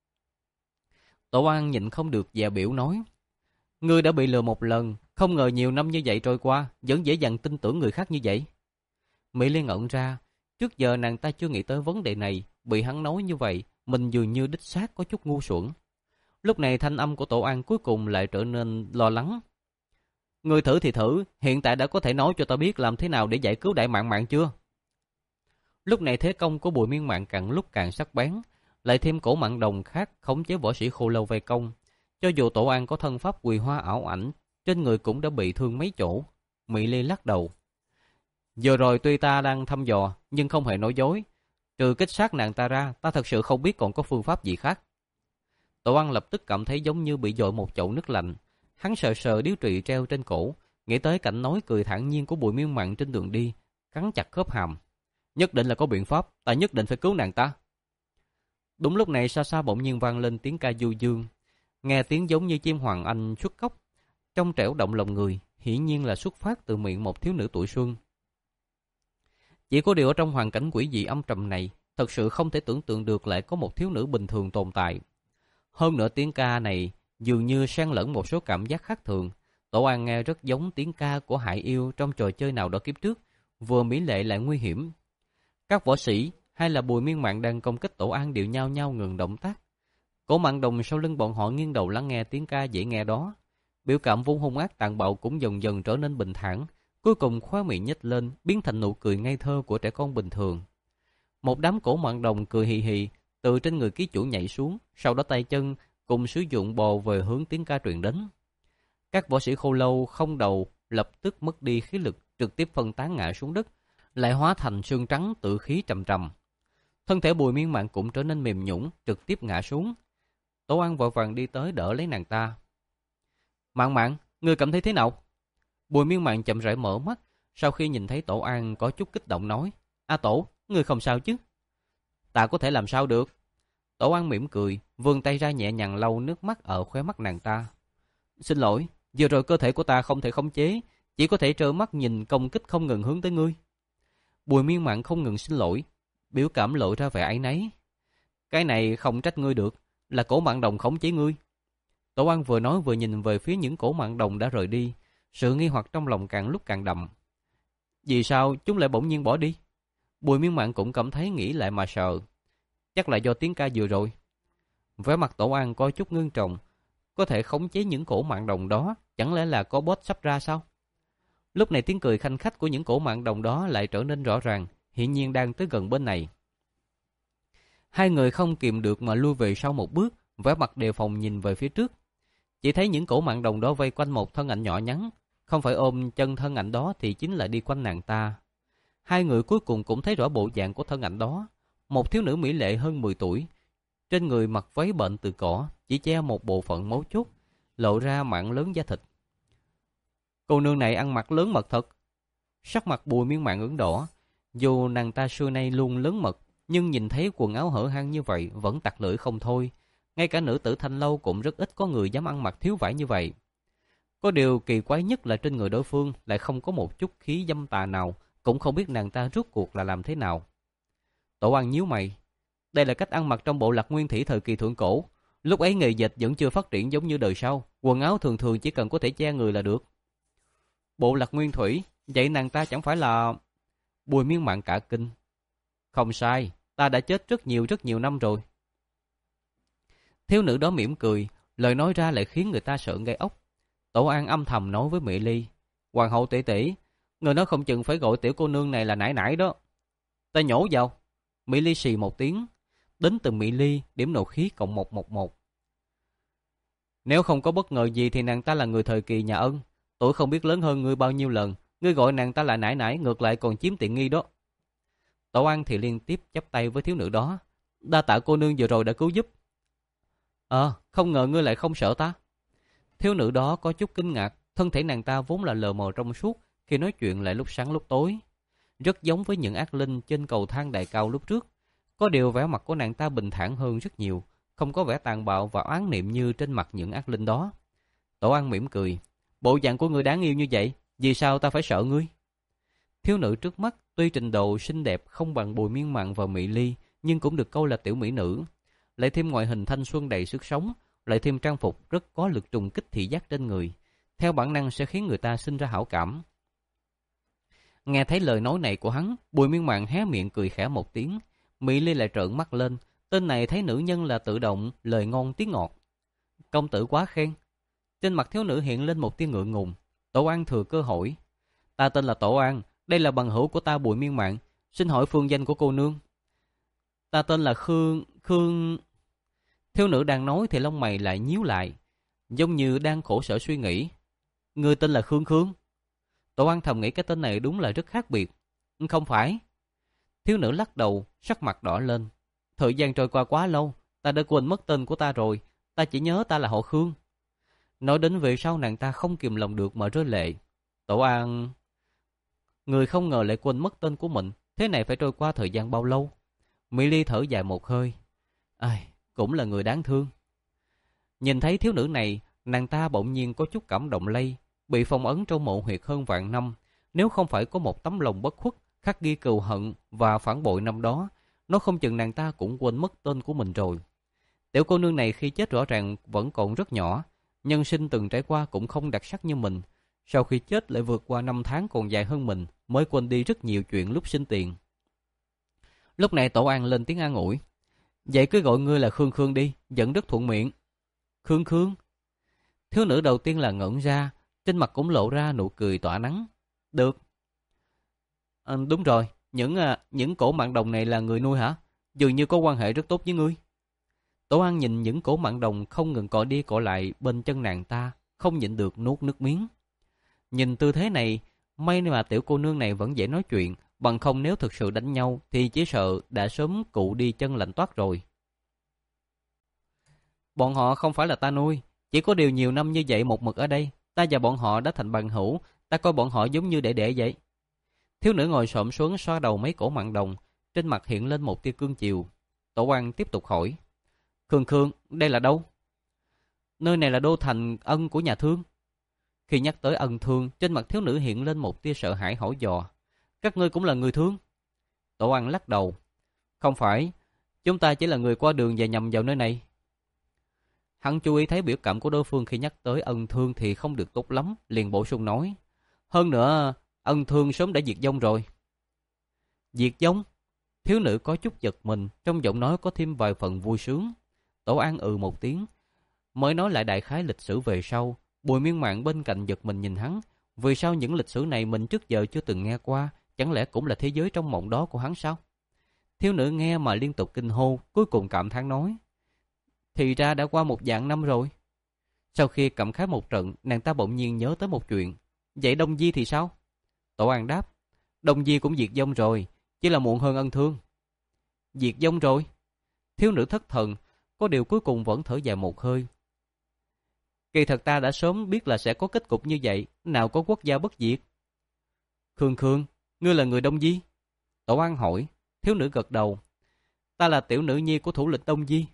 Tổ An nhịn không được dè biểu nói. Ngươi đã bị lừa một lần, không ngờ nhiều năm như vậy trôi qua, vẫn dễ dàng tin tưởng người khác như vậy. Mỹ Ly ngẩn ra, trước giờ nàng ta chưa nghĩ tới vấn đề này, bị hắn nói như vậy, mình dường như đích xác có chút ngu xuẩn. Lúc này thanh âm của Tổ An cuối cùng lại trở nên lo lắng. Ngươi thử thì thử, hiện tại đã có thể nói cho ta biết làm thế nào để giải cứu Đại Mạn Mạn chưa? Lúc này thế công của Bùi Miên Mạn càng lúc càng sắc bén, lại thêm Cổ Mạn Đồng khác khống chế võ sĩ Khô Lâu vây công. Cho dù Tổ An có thân pháp quỳ hoa ảo ảnh, trên người cũng đã bị thương mấy chỗ. Mỹ Ly lắc đầu. Giờ rồi tuy ta đang thăm dò, nhưng không hề nói dối. Trừ kích sát nàng ta ra, ta thật sự không biết còn có phương pháp gì khác. Tổ An lập tức cảm thấy giống như bị dội một chậu nước lạnh. Hắn sờ sờ điếu trụy treo trên cổ, nghĩ tới cảnh nói cười thản nhiên của Bùi Miên Mạn trên đường đi, cắn chặt khớp hàm. Nhất định là có biện pháp, ta nhất định phải cứu nàng ta. Đúng lúc này xa xa bỗng nhiên vang lên tiếng ca du dương, nghe tiếng giống như chim hoàng anh xuất cốc, trong trẻo động lòng người, hiển nhiên là xuất phát từ miệng một thiếu nữ tuổi xuân. Chỉ có điều ở trong hoàn cảnh quỷ dị âm trầm này, thật sự không thể tưởng tượng được lại có một thiếu nữ bình thường tồn tại. Hơn nữa tiếng ca này dường như xen lẫn một số cảm giác khác thường. Tổ An nghe rất giống tiếng ca của Hải Yêu trong trò chơi nào đó kiếp trước, vừa mỹ lệ lại nguy hiểm. Các võ sĩ hay là Bùi Miên Mạn đang công kích Tổ An đều nhao nhao ngừng động tác. Cổ Mạn Đồng sau lưng bọn họ nghiêng đầu lắng nghe tiếng ca dễ nghe đó. Biểu cảm vốn hung ác tàn bạo cũng dần dần trở nên bình thản, cuối cùng khóe miệng nhếch lên, biến thành nụ cười ngây thơ của trẻ con bình thường. Một đám Cổ Mạn Đồng cười hì hì từ trên người ký chủ nhảy xuống, sau đó tay chân cùng sử dụng bò về hướng tiếng ca truyền đến. Các võ sĩ Khô Lâu không đầu lập tức mất đi khí lực, trực tiếp phân tán ngã xuống đất, lại hóa thành xương trắng tự khí trầm trầm. Thân thể Bùi Miên Mạn cũng trở nên mềm nhũn, trực tiếp ngã xuống. Tổ An vội vàng đi tới đỡ lấy nàng ta. Mạn Mạn, ngươi cảm thấy thế nào? Bùi Miên Mạn chậm rãi mở mắt, sau khi nhìn thấy Tổ An có chút kích động nói: A Tổ, ngươi không sao chứ? Ta có thể làm sao được? Tổ An mỉm cười, vươn tay ra nhẹ nhàng lau nước mắt ở khóe mắt nàng ta. Xin lỗi, vừa rồi cơ thể của ta không thể khống chế, chỉ có thể trơ mắt nhìn công kích không ngừng hướng tới ngươi. Bùi Miên Mạn không ngừng xin lỗi, biểu cảm lộ ra vẻ áy náy. Cái này không trách ngươi được, là Cổ Mạn Đồng khống chế ngươi. Tổ An vừa nói vừa nhìn về phía những Cổ Mạn Đồng đã rời đi, sự nghi hoặc trong lòng càng lúc càng đậm. Vì sao chúng lại bỗng nhiên bỏ đi? Bùi Miên Mạn cũng cảm thấy nghĩ lại mà sợ. Chắc là do tiếng ca vừa rồi. Vẻ mặt Tổ An có chút ngưng trọng. Có thể khống chế những Cổ Mạn Đồng đó, chẳng lẽ là có boss sắp ra sao? Lúc này tiếng cười khanh khách của những Cổ Mạn Đồng đó lại trở nên rõ ràng, hiển nhiên đang tới gần bên này. Hai người không kìm được mà lui về sau một bước, vẻ mặt đề phòng nhìn về phía trước. Chỉ thấy những Cổ Mạn Đồng đó vây quanh một thân ảnh nhỏ nhắn, không phải ôm chân thân ảnh đó thì chính là đi quanh nàng ta. Hai người cuối cùng cũng thấy rõ bộ dạng của thân ảnh đó. Một thiếu nữ mỹ lệ hơn mười tuổi, trên người mặc váy bệnh từ cỏ, chỉ che một bộ phận mấu chốt, lộ ra mảng lớn da thịt. Cô nương này ăn mặc lớn mật thật. Sắc mặt Bùi Miên Mạn ửng đỏ, dù nàng ta xưa nay luôn lớn mật, nhưng nhìn thấy quần áo hở hang như vậy vẫn tặc lưỡi không thôi. Ngay cả nữ tử Thanh Lâu cũng rất ít có người dám ăn mặc thiếu vải như vậy. Có điều kỳ quái nhất là trên người đối phương lại không có một chút khí dâm tà nào, cũng không biết nàng ta rốt cuộc là làm thế nào. Tổ An nhíu mày. Đây là cách ăn mặc trong bộ Lạc Nguyên Thủy thời kỳ thượng cổ. Lúc ấy nghề dệt vẫn chưa phát triển giống như đời sau. Quần áo thường thường chỉ cần có thể che người là được. Bộ Lạc Nguyên Thủy, vậy nàng ta chẳng phải là... Bùi Miên Mạn cả kinh. Không sai, ta đã chết rất nhiều rất nhiều năm rồi. Thiếu nữ đó mỉm cười, lời nói ra lại khiến người ta sợ gai ốc. Tổ An âm thầm nói với Mỹ Ly. Hoàng hậu tỷ tỷ, người nói không chừng phải gọi tiểu cô nương này là nải nải đó. Ta nhổ vào. Mỹ Ly xì một tiếng. Đến từ Mỹ Ly, điểm nộ khí cộng một một một. Nếu không có bất ngờ gì thì nàng ta là người thời kỳ nhà Ân. Tuổi không biết lớn hơn ngươi bao nhiêu lần. Ngươi gọi nàng ta là nải nải, ngược lại còn chiếm tiện nghi đó. Tổ An thì liên tiếp chắp tay với thiếu nữ đó. Đa tạ cô nương vừa rồi đã cứu giúp. Ờ, à, không ngờ ngươi lại không sợ ta. Thiếu nữ đó có chút kinh ngạc. Thân thể nàng ta vốn là lờ mờ trong suốt, khi nói chuyện lại lúc sáng lúc tối, rất giống với những ác linh trên cầu thang đại cao lúc trước. Có điều vẻ mặt của nàng ta bình thản hơn rất nhiều, không có vẻ tàn bạo và oán niệm như trên mặt những ác linh đó. Tổ An mỉm cười. Bộ dạng của ngươi đáng yêu như vậy, vì sao ta phải sợ ngươi? Thiếu nữ trước mắt tuy trình độ xinh đẹp không bằng Bùi Miên Mạn và Mỹ Ly, nhưng cũng được câu là tiểu mỹ nữ. Lại thêm ngoại hình thanh xuân đầy sức sống, lại thêm trang phục rất có lực trùng kích thị giác trên người, theo bản năng sẽ khiến người ta sinh ra hảo cảm. Nghe thấy lời nói này của hắn, Bùi Miên Mạn hé miệng cười khẽ một tiếng, Mỹ Ly lại trợn mắt lên. Tên này thấy nữ nhân là tự động, lời ngon tiếng ngọt. Công tử quá khen. Trên mặt thiếu nữ hiện lên một tia ngượng ngùng. Tổ An thừa cơ hỏi. Ta tên là Tổ An, đây là bằng hữu của ta Bùi Miên Mạn. Xin hỏi phương danh của cô nương. Ta tên là Khương... Khương... Thiếu nữ đang nói thì lông mày lại nhíu lại, giống như đang khổ sở suy nghĩ. Người tên là Khương Khương. Tổ An thầm nghĩ cái tên này đúng là rất khác biệt. Không phải. Thiếu nữ lắc đầu, sắc mặt đỏ lên. Thời gian trôi qua quá lâu, ta đã quên mất tên của ta rồi. Ta chỉ nhớ ta là họ Khương. Nói đến về sau nàng ta không kìm lòng được mà rơi lệ. Tổ An... Người không ngờ lại quên mất tên của mình. Thế này phải trôi qua thời gian bao lâu? Mỹ Ly thở dài một hơi. Ai, cũng là người đáng thương. Nhìn thấy thiếu nữ này, nàng ta bỗng nhiên có chút cảm động lây, bị phong ấn trong mộ huyệt hơn vạn năm. Nếu không phải có một tấm lòng bất khuất, khắc ghi cừu hận và phản bội năm đó, nó không chừng nàng ta cũng quên mất tên của mình rồi. Tiểu cô nương này khi chết rõ ràng vẫn còn rất nhỏ, nhân sinh từng trải qua cũng không đặc sắc như mình. Sau khi chết lại vượt qua năm tháng còn dài hơn mình, mới quên đi rất nhiều chuyện lúc sinh tiền. Lúc này Tổ An lên tiếng an ủi. Vậy cứ gọi ngươi là Khương Khương đi, vẫn rất thuận miệng. Khương Khương? Thiếu nữ đầu tiên là ngẩn ra, trên mặt cũng lộ ra nụ cười tỏa nắng. Được. À, đúng rồi, những à, những cổ mặn đồng này là người nuôi hả? Dường như có quan hệ rất tốt với ngươi. Tổ An nhìn những cổ mặn đồng không ngừng cọ đi cọ lại bên chân nàng ta, không nhịn được nuốt nước miếng. Nhìn tư thế này, may mà tiểu cô nương này vẫn dễ nói chuyện, bằng không nếu thực sự đánh nhau thì chỉ sợ đã sớm cụ đi chân lạnh toát rồi. Bọn họ không phải là ta nuôi, chỉ có điều nhiều năm như vậy một mực ở đây, ta và bọn họ đã thành bằng hữu, ta coi bọn họ giống như đệ đệ vậy. Thiếu nữ ngồi xổm xuống xoa đầu mấy cổ mặn đồng, trên mặt hiện lên một tia cương chiều. Tổ Quan tiếp tục hỏi. Khương Khương, đây là đâu? Nơi này là đô thành Ân của nhà Thương. Khi nhắc tới Ân Thương, trên mặt thiếu nữ hiện lên một tia sợ hãi hỏi dò. Các ngươi cũng là người Thương? Tổ An lắc đầu. Không phải, chúng ta chỉ là người qua đường và nhầm vào nơi này. Hắn chú ý thấy biểu cảm của đối phương khi nhắc tới Ân Thương thì không được tốt lắm, liền bổ sung nói. Hơn nữa, Ân Thương sớm đã diệt vong rồi. Diệt vong? Thiếu nữ có chút giật mình, trong giọng nói có thêm vài phần vui sướng. Tổ An ừ một tiếng, mới nói lại đại khái lịch sử về sau. Bùi Miên Mạn bên cạnh giật mình nhìn hắn. Vì sao những lịch sử này mình trước giờ chưa từng nghe qua? Chẳng lẽ cũng là thế giới trong mộng đó của hắn sao? Thiếu nữ nghe mà liên tục kinh hô, cuối cùng cảm thán nói. Thì ra đã qua một vạn năm rồi. Sau khi cảm khái một trận, nàng ta bỗng nhiên nhớ tới một chuyện. Vậy Đông Di thì sao? Tổ An đáp. Đông Di cũng diệt vong rồi, chỉ là muộn hơn Ân Thương. Diệt vong rồi? Thiếu nữ thất thần, có điều cuối cùng vẫn thở dài một hơi. Kỳ thật ta đã sớm biết là sẽ có kết cục như vậy, nào có quốc gia bất diệt. Khương Khương, ngươi là người Đông Di? Tổ An hỏi. Thiếu nữ gật đầu. Ta là tiểu nữ nhi của thủ lĩnh Đông Di.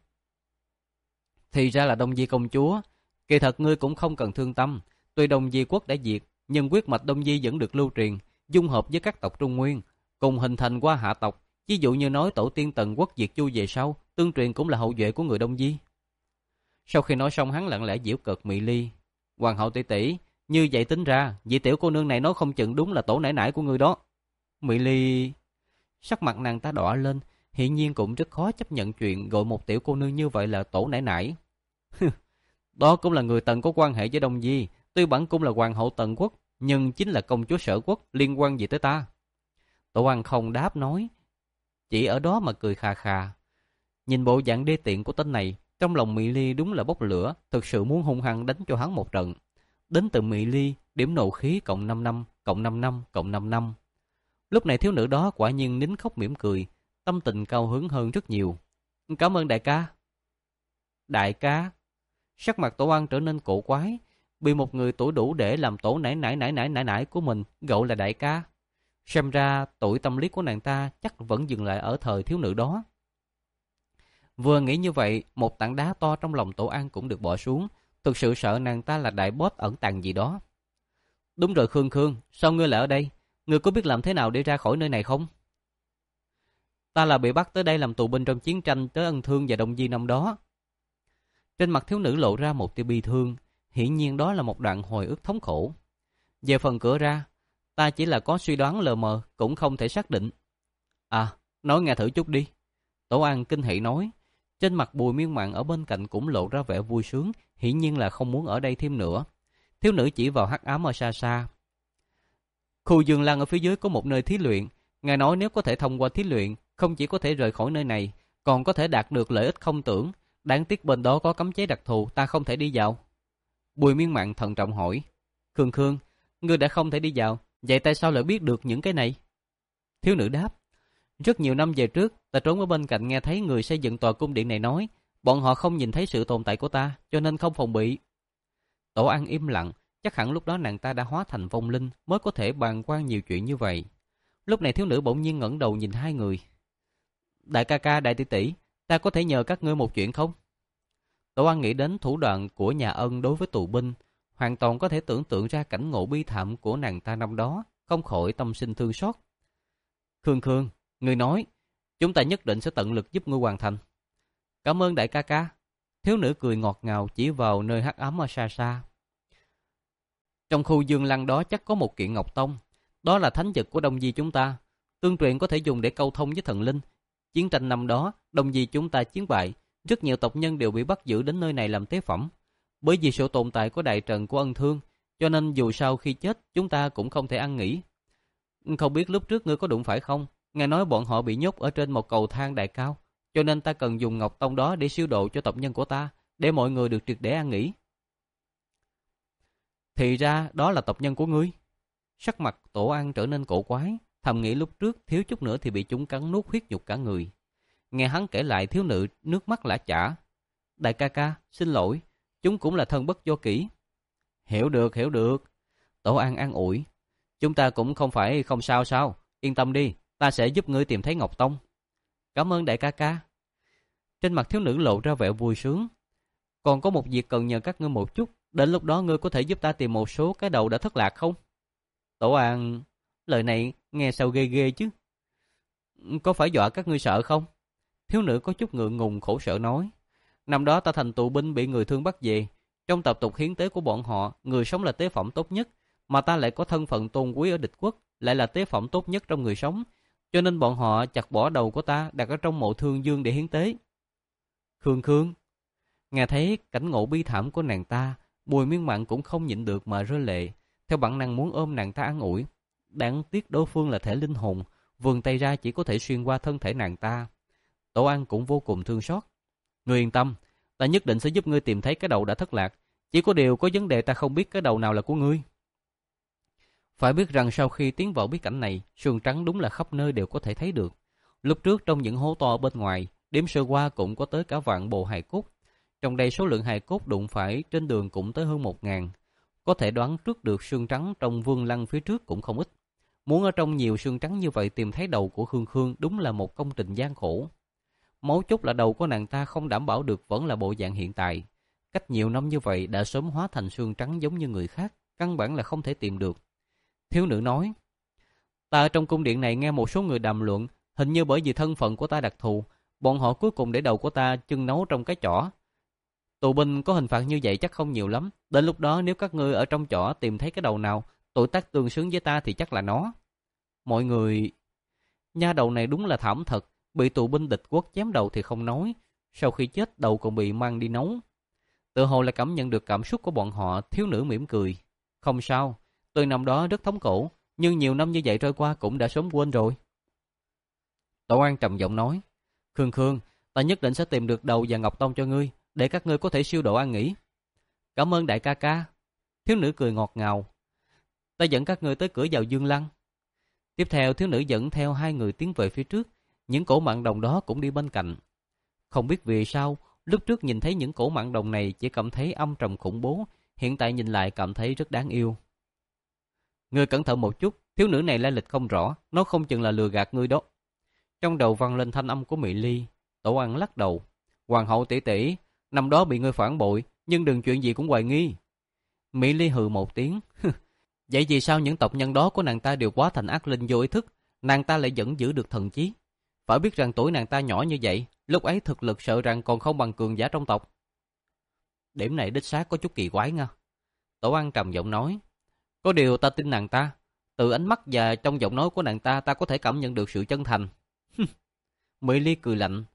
Thì ra là Đông Di công chúa. Kỳ thật ngươi cũng không cần thương tâm. Tuy Đông Di quốc đã diệt, nhưng huyết mạch Đông Di vẫn được lưu truyền, dung hợp với các tộc Trung Nguyên, cùng hình thành qua hạ tộc. Ví dụ như nói tổ tiên Tần Quốc diệt Chu về sau, tương truyền cũng là hậu duệ của người Đông Di. Sau khi nói xong hắn lặng lẽ giễu cợt Mỹ Ly. Hoàng hậu tỷ tỷ, như vậy tính ra, vị tiểu cô nương này nói không chừng đúng là tổ nải nải của người đó. Mỹ Ly... Sắc mặt nàng ta đỏ lên, hiển nhiên cũng rất khó chấp nhận chuyện gọi một tiểu cô nương như vậy là tổ nải nải. Đó cũng là người Tần có quan hệ với Đông Di, tuy bản cung là hoàng hậu Tần Quốc, nhưng chính là công chúa Sở Quốc, liên quan gì tới ta? Tổ An không đáp nói, chỉ ở đó mà cười khà khà. Nhìn bộ dạng đê tiện của tên này, trong lòng Mỹ Ly đúng là bốc lửa, thực sự muốn hung hăng đánh cho hắn một trận. Đến từ Mỹ Ly, điểm nộ khí cộng năm năm, cộng năm năm, cộng năm năm. Lúc này thiếu nữ đó quả nhiên nín khóc mỉm cười, tâm tình cao hứng hơn rất nhiều. Cảm ơn đại ca. Đại ca? Sắc mặt Tổ An trở nên cổ quái, bị một người tuổi đủ để làm tổ nải nải nải nải nải nải của mình gọi là đại ca. Xem ra tuổi tâm lý của nàng ta chắc vẫn dừng lại ở thời thiếu nữ đó. Vừa nghĩ như vậy, một tảng đá to trong lòng Tổ An cũng được bỏ xuống, thực sự sợ nàng ta là đại boss ẩn tàng gì đó. Đúng rồi Khương Khương, sao ngươi lại ở đây? Ngươi có biết làm thế nào để ra khỏi nơi này không? Ta là bị bắt tới đây làm tù binh trong chiến tranh tới Ân Thương và Đông Di năm đó. Trên mặt thiếu nữ lộ ra một tia bi thương, hiển nhiên đó là một đoạn hồi ức thống khổ. Về phần cửa ra, ta chỉ là có suy đoán lờ mờ, cũng không thể xác định. À, nói nghe thử chút đi. Tổ An kinh hỉ nói. Trên mặt Bùi Miên Mạn ở bên cạnh cũng lộ ra vẻ vui sướng, hiển nhiên là không muốn ở đây thêm nữa. Thiếu nữ chỉ vào hắc ám ở xa xa. Khu Dương Lăng ở phía dưới có một nơi thí luyện. Ngài nói nếu có thể thông qua thí luyện, không chỉ có thể rời khỏi nơi này, còn có thể đạt được lợi ích không tưởng. Đáng tiếc bên đó có cấm chế đặc thù, ta không thể đi vào. Bùi Miên Mạn thận trọng hỏi. Khương Khương, ngươi đã không thể đi vào, vậy tại sao lại biết được những cái này? Thiếu nữ đáp. Rất nhiều năm về trước, ta trốn ở bên cạnh nghe thấy người xây dựng tòa cung điện này nói, bọn họ không nhìn thấy sự tồn tại của ta, cho nên không phòng bị. Tổ An im lặng, chắc hẳn lúc đó nàng ta đã hóa thành vong linh mới có thể bàn quan nhiều chuyện như vậy. Lúc này thiếu nữ bỗng nhiên ngẩng đầu nhìn hai người. Đại ca ca, đại tỷ tỷ, ta có thể nhờ các ngươi một chuyện không? Tổ An nghĩ đến thủ đoạn của nhà Ân đối với tù binh, hoàn toàn có thể tưởng tượng ra cảnh ngộ bi thảm của nàng ta năm đó, không khỏi tâm sinh thương xót. Khương Khương, ngươi nói, chúng ta nhất định sẽ tận lực giúp ngươi hoàn thành. Cảm ơn đại ca ca. Thiếu nữ cười ngọt ngào chỉ vào nơi hắc ám ở xa xa. Trong khu Dương Lăng đó chắc có một kiện Ngọc Tông. Đó là thánh vật của Đông Di chúng ta. Tương truyền có thể dùng để câu thông với thần linh. Chiến tranh năm đó, Đông Di chúng ta chiến bại. Rất nhiều tộc nhân đều bị bắt giữ đến nơi này làm tế phẩm. Bởi vì sự tồn tại của đại trận của Ân Thương, cho nên dù sau khi chết, chúng ta cũng không thể ăn nghỉ. Không biết lúc trước ngươi có đụng phải không? Nghe nói bọn họ bị nhốt ở trên một cầu thang đại cao, cho nên ta cần dùng Ngọc Tông đó để siêu độ cho tộc nhân của ta, để mọi người được triệt để an nghỉ. Thì ra đó là tộc nhân của ngươi. Sắc mặt Tổ An trở nên cổ quái, thầm nghĩ lúc trước thiếu chút nữa thì bị chúng cắn nuốt huyết nhục cả người. Nghe hắn kể lại, thiếu nữ nước mắt lã chả. Đại ca ca, xin lỗi, chúng cũng là thân bất do kỷ. Hiểu được, hiểu được. Tổ An an ủi. Chúng ta cũng không phải không sao sao, yên tâm đi, ta sẽ giúp ngươi tìm thấy Ngọc Tông. Cảm ơn đại ca ca. Trên mặt thiếu nữ lộ ra vẻ vui sướng. Còn có một việc cần nhờ các ngươi một chút, đến lúc đó ngươi có thể giúp ta tìm một số cái đầu đã thất lạc không? Tổ An, lời này nghe sao ghê ghê chứ. Có phải dọa các ngươi sợ không? Thiếu nữ có chút ngượng ngùng khổ sở nói. Năm đó ta thành tù binh bị người thương bắt về. Trong tập tục hiến tế của bọn họ, người sống là tế phẩm tốt nhất, mà ta lại có thân phận tôn quý ở địch quốc, lại là tế phẩm tốt nhất trong người sống. Cho nên bọn họ chặt bỏ đầu của ta đặt ở trong mộ Thương Dương để hiến tế. Khương Khương. Nghe thấy cảnh ngộ bi thảm của nàng ta, Bùi Miên Mạn cũng không nhịn được mà rơi lệ, theo bản năng muốn ôm nàng ta an ủi. Đáng tiếc đối phương là thể linh hồn, vươn tay ra chỉ có thể xuyên qua thân thể nàng ta. Tổ An cũng vô cùng thương xót. Ngươi yên tâm, ta nhất định sẽ giúp ngươi tìm thấy cái đầu đã thất lạc. Chỉ có điều có vấn đề ta không biết cái đầu nào là của ngươi. Phải biết rằng sau khi tiến vào bí cảnh này, sườn trắng đúng là khắp nơi đều có thể thấy được. Lúc trước trong những hố to bên ngoài, đếm sơ qua cũng có tới cả vạn bộ hài cốt. Trong đây số lượng hài cốt đụng phải trên đường cũng tới hơn một ngàn. Có thể đoán trước được sương trắng trong vương lăng phía trước cũng không ít. Muốn ở trong nhiều sương trắng như vậy tìm thấy đầu của Khương Khương đúng là một công trình gian khổ. Mấu chốt là đầu của nàng ta không đảm bảo được vẫn là bộ dạng hiện tại. Cách nhiều năm như vậy đã sớm hóa thành sương trắng giống như người khác, căn bản là không thể tìm được. Thiếu nữ nói, ta ở trong cung điện này nghe một số người đàm luận, hình như bởi vì thân phận của ta đặc thù, bọn họ cuối cùng để đầu của ta chưng nấu trong cái chõ. Tù binh có hình phạt như vậy chắc không nhiều lắm, đến lúc đó nếu các ngươi ở trong chõ tìm thấy cái đầu nào, tuổi tác tương xứng với ta thì chắc là nó. Mọi người... Nha đầu này đúng là thảm thật, bị tù binh địch quốc chém đầu thì không nói, sau khi chết đầu còn bị mang đi nấu. Tự hồ là cảm nhận được cảm xúc của bọn họ, thiếu nữ mỉm cười. Không sao, tôi năm đó rất thống khổ, nhưng nhiều năm như vậy trôi qua cũng đã sớm quên rồi. Tổ An trầm giọng nói, Khương Khương, ta nhất định sẽ tìm được đầu và Ngọc Tông cho ngươi, để các ngươi có thể siêu độ an nghỉ. Cảm ơn đại ca ca. Thiếu nữ cười ngọt ngào. Ta dẫn các ngươi tới cửa vào Dương Lăng. Tiếp theo thiếu nữ dẫn theo hai người tiến về phía trước, những cổ mặn đồng đó cũng đi bên cạnh. Không biết vì sao, lúc trước nhìn thấy những cổ mặn đồng này chỉ cảm thấy âm trầm khủng bố, hiện tại nhìn lại cảm thấy rất đáng yêu. Ngươi cẩn thận một chút, thiếu nữ này lai lịch không rõ, nó không chừng là lừa gạt ngươi đó. Trong đầu vang lên thanh âm của Mỹ Ly. Tổ An lắc đầu. Hoàng hậu tỷ tỷ, năm đó bị ngươi phản bội, nhưng đừng chuyện gì cũng hoài nghi. Mỹ Ly hừ một tiếng. Vậy vì sao những tộc nhân đó của nàng ta đều quá thành ác linh vô ý thức, nàng ta lại vẫn giữ được thần trí? Phải biết rằng tuổi nàng ta nhỏ như vậy, lúc ấy thực lực sợ rằng còn không bằng cường giả trong tộc. Điểm này đích xác có chút kỳ quái nha. Tổ An trầm giọng nói. Có điều ta tin nàng ta. Từ ánh mắt và trong giọng nói của nàng ta, ta có thể cảm nhận được sự chân thành. Mỹ Ly cười lạnh.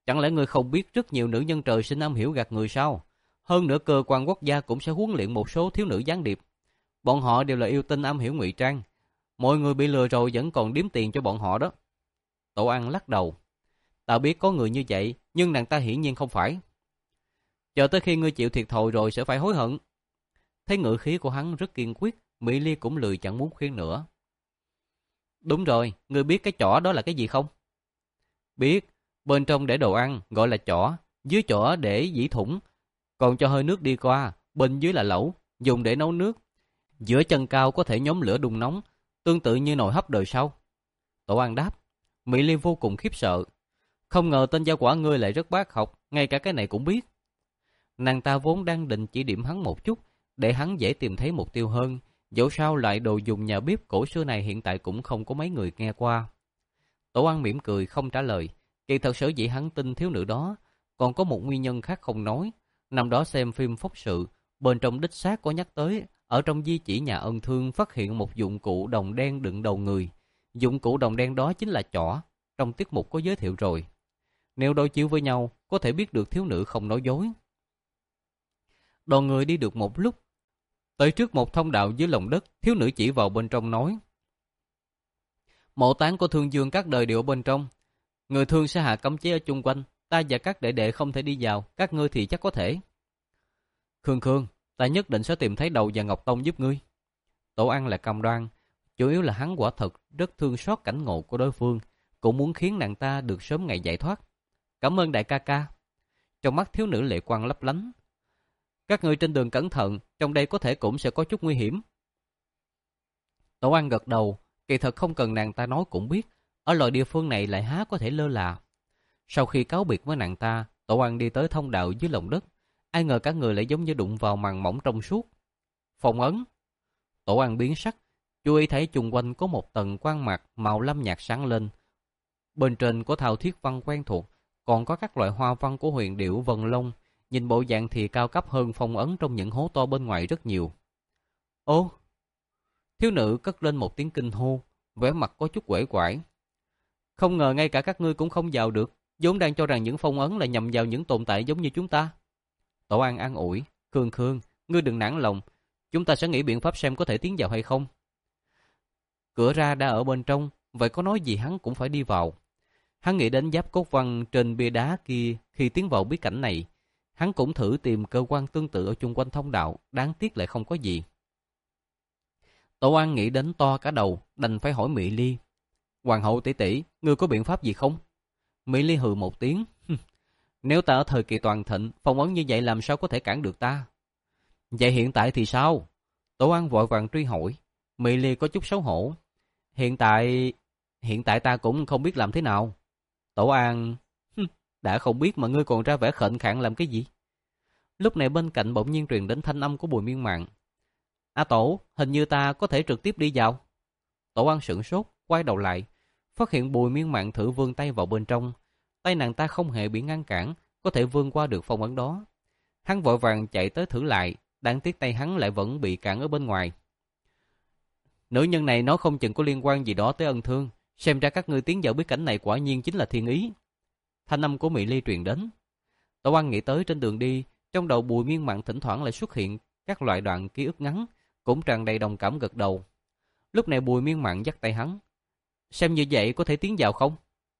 Chẳng lẽ ngươi không biết rất nhiều nữ nhân trời sinh am hiểu gạt người sao? Hơn nữa cơ quan quốc gia cũng sẽ huấn luyện một số thiếu nữ gián điệp. Bọn họ đều là yêu tinh am hiểu ngụy trang. Mọi người bị lừa rồi vẫn còn điếm tiền cho bọn họ đó. Tổ Ăn lắc đầu. Ta biết có người như vậy, nhưng nàng ta hiển nhiên không phải. Chờ tới khi ngươi chịu thiệt thòi rồi sẽ phải hối hận. Thấy ngữ khí của hắn rất kiên quyết, Mỹ Ly cũng lười chẳng muốn khuyên nữa. Đúng rồi, ngươi biết cái chỏ đó là cái gì không? Biết, bên trong để đồ ăn, gọi là chỏ, dưới chỏ để dĩ thủng, còn cho hơi nước đi qua, bên dưới là lẩu, dùng để nấu nước. Giữa chân cao có thể nhóm lửa đun nóng, tương tự như nồi hấp đời sau. Tổ An đáp. Mỹ Ly vô cùng khiếp sợ. Không ngờ tên gia quả ngươi lại rất bác học, ngay cả cái này cũng biết. Nàng ta vốn đang định chỉ điểm hắn một chút, để hắn dễ tìm thấy mục tiêu hơn. Dẫu sao loại đồ dùng nhà bếp cổ xưa này hiện tại cũng không có mấy người nghe qua. Tổ An mỉm cười không trả lời. Kỳ thật sở dĩ hắn tin thiếu nữ đó, còn có một nguyên nhân khác không nói. Năm đó xem phim phóng sự, bên trong đích xác có nhắc tới, ở trong di chỉ nhà ân thương phát hiện một dụng cụ đồng đen đựng đầu người. Dụng cụ đồng đen đó chính là chỏ, trong tiết mục có giới thiệu rồi. Nếu đối chiếu với nhau, có thể biết được thiếu nữ không nói dối. Đoàn người đi được một lúc, tới trước một thông đạo dưới lòng đất, thiếu nữ chỉ vào bên trong nói. Mộ táng của Thương Dương các đời đều ở bên trong. Người thương sẽ hạ cấm chế ở chung quanh, ta và các đệ đệ không thể đi vào, các ngươi thì chắc có thể. Khương Khương, ta nhất định sẽ tìm thấy đầu và Ngọc Tông giúp ngươi. Tổ Ăn là cam đoan, chủ yếu là hắn quả thật rất thương xót cảnh ngộ của đối phương, cũng muốn khiến nàng ta được sớm ngày giải thoát. Cảm ơn đại ca ca. Trong mắt thiếu nữ lệ quang lấp lánh. Các ngươi trên đường cẩn thận, trong đây có thể cũng sẽ có chút nguy hiểm. Tổ An gật đầu, kỳ thật không cần nàng ta nói cũng biết, ở loại địa phương này lại há có thể lơ là. Sau khi cáo biệt với nàng ta, Tổ An đi tới thông đạo dưới lòng đất. Ai ngờ cả người lại giống như đụng vào màn mỏng trong suốt. Phong ấn. Tổ An biến sắc, chú ý thấy chung quanh có một tầng quang mạc màu lam nhạt sáng lên. Bên trên có thao thiết văn quen thuộc, còn có các loại hoa văn của huyền điệu vần lông, nhìn bộ dạng thì cao cấp hơn phong ấn trong những hố to bên ngoài rất nhiều. Ô! Thiếu nữ cất lên một tiếng kinh hô, vẻ mặt có chút uể oải. Không ngờ ngay cả các ngươi cũng không vào được, vốn đang cho rằng những phong ấn là nhằm vào những tồn tại giống như chúng ta. Tổ An an ủi, Khương Khương, ngươi đừng nản lòng, chúng ta sẽ nghĩ biện pháp xem có thể tiến vào hay không. Cửa ra đã ở bên trong, vậy có nói gì hắn cũng phải đi vào. Hắn nghĩ đến giáp cốt văn trên bia đá kia khi tiến vào bí cảnh này. Hắn cũng thử tìm cơ quan tương tự ở chung quanh thông đạo, đáng tiếc lại không có gì. Tổ An nghĩ đến to cả đầu, đành phải hỏi Mỹ Ly. Hoàng hậu tỷ tỷ, ngươi có biện pháp gì không? Mỹ Ly hừ một tiếng. Nếu ta ở thời kỳ toàn thịnh, phong ấn như vậy làm sao có thể cản được ta? Vậy hiện tại thì sao? Tổ An vội vàng truy hỏi. Mỹ Ly có chút xấu hổ. Hiện tại... Hiện tại ta cũng không biết làm thế nào. Tổ An... Đã không biết mà ngươi còn ra vẻ khệnh khạng làm cái gì? Lúc này bên cạnh bỗng nhiên truyền đến thanh âm của Bùi Miên Mạn. A Tổ, hình như ta có thể trực tiếp đi vào. Tổ An sửng sốt, quay đầu lại, phát hiện Bùi Miên Mạn thử vươn tay vào bên trong. Tay nàng ta không hề bị ngăn cản, có thể vươn qua được phong ấn đó. Hắn vội vàng chạy tới thử lại, đáng tiếc tay hắn lại vẫn bị cản ở bên ngoài. Nữ nhân này nó không chừng có liên quan gì đó tới ân thương, xem ra các ngươi tiến vào bí cảnh này quả nhiên chính là thiên ý. Thanh âm của Mỹ Ly truyền đến. Tổ An nghĩ tới trên đường đi, trong đầu Bùi Miên Mạn thỉnh thoảng lại xuất hiện các loại đoạn ký ức ngắn, cũng tràn đầy đồng cảm gật đầu. Lúc này Bùi Miên Mạn dắt tay hắn. Xem như vậy có thể tiến vào không?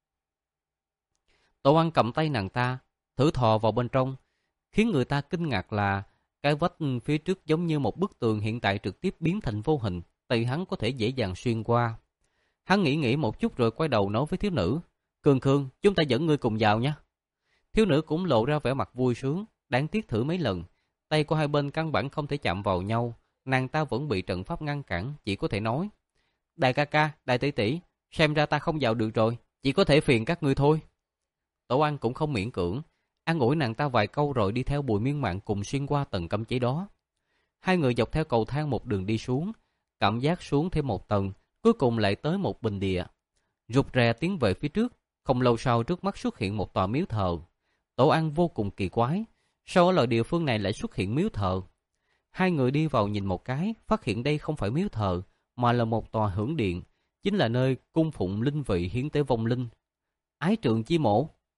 Tổ An cầm tay nàng ta, thử thò vào bên trong. Khiến người ta kinh ngạc là cái vách phía trước giống như một bức tường hiện tại trực tiếp biến thành vô hình, tay hắn có thể dễ dàng xuyên qua. Hắn nghĩ nghĩ một chút rồi quay đầu nói với thiếu nữ. Khương Khương, chúng ta dẫn ngươi cùng vào nhé. Thiếu nữ cũng lộ ra vẻ mặt vui sướng, đáng tiếc thử mấy lần. Tay của hai bên căn bản không thể chạm vào nhau, nàng ta vẫn bị trận pháp ngăn cản, chỉ có thể nói. Đại ca ca, đại tỷ tỷ, xem ra ta không vào được rồi, chỉ có thể phiền các ngươi thôi. Tổ An cũng không miễn cưỡng, an ủi nàng ta vài câu rồi đi theo Bùi Miên Mạn cùng xuyên qua tầng cấm chế đó. Hai người dọc theo cầu thang một đường đi xuống, cảm giác xuống thêm một tầng, cuối cùng lại tới một bình địa. Rụt rè tiến về phía trước, không lâu sau trước mắt xuất hiện một tòa miếu thờ. Tổ An vô cùng kỳ quái, sao ở loại địa phương này lại xuất hiện miếu thờ? Hai người đi vào nhìn một cái, phát hiện đây không phải miếu thờ, mà là một tòa hưởng điện, chính là nơi cung phụng linh vị hiến tế vong linh. Ái Trượng Chi Mộ.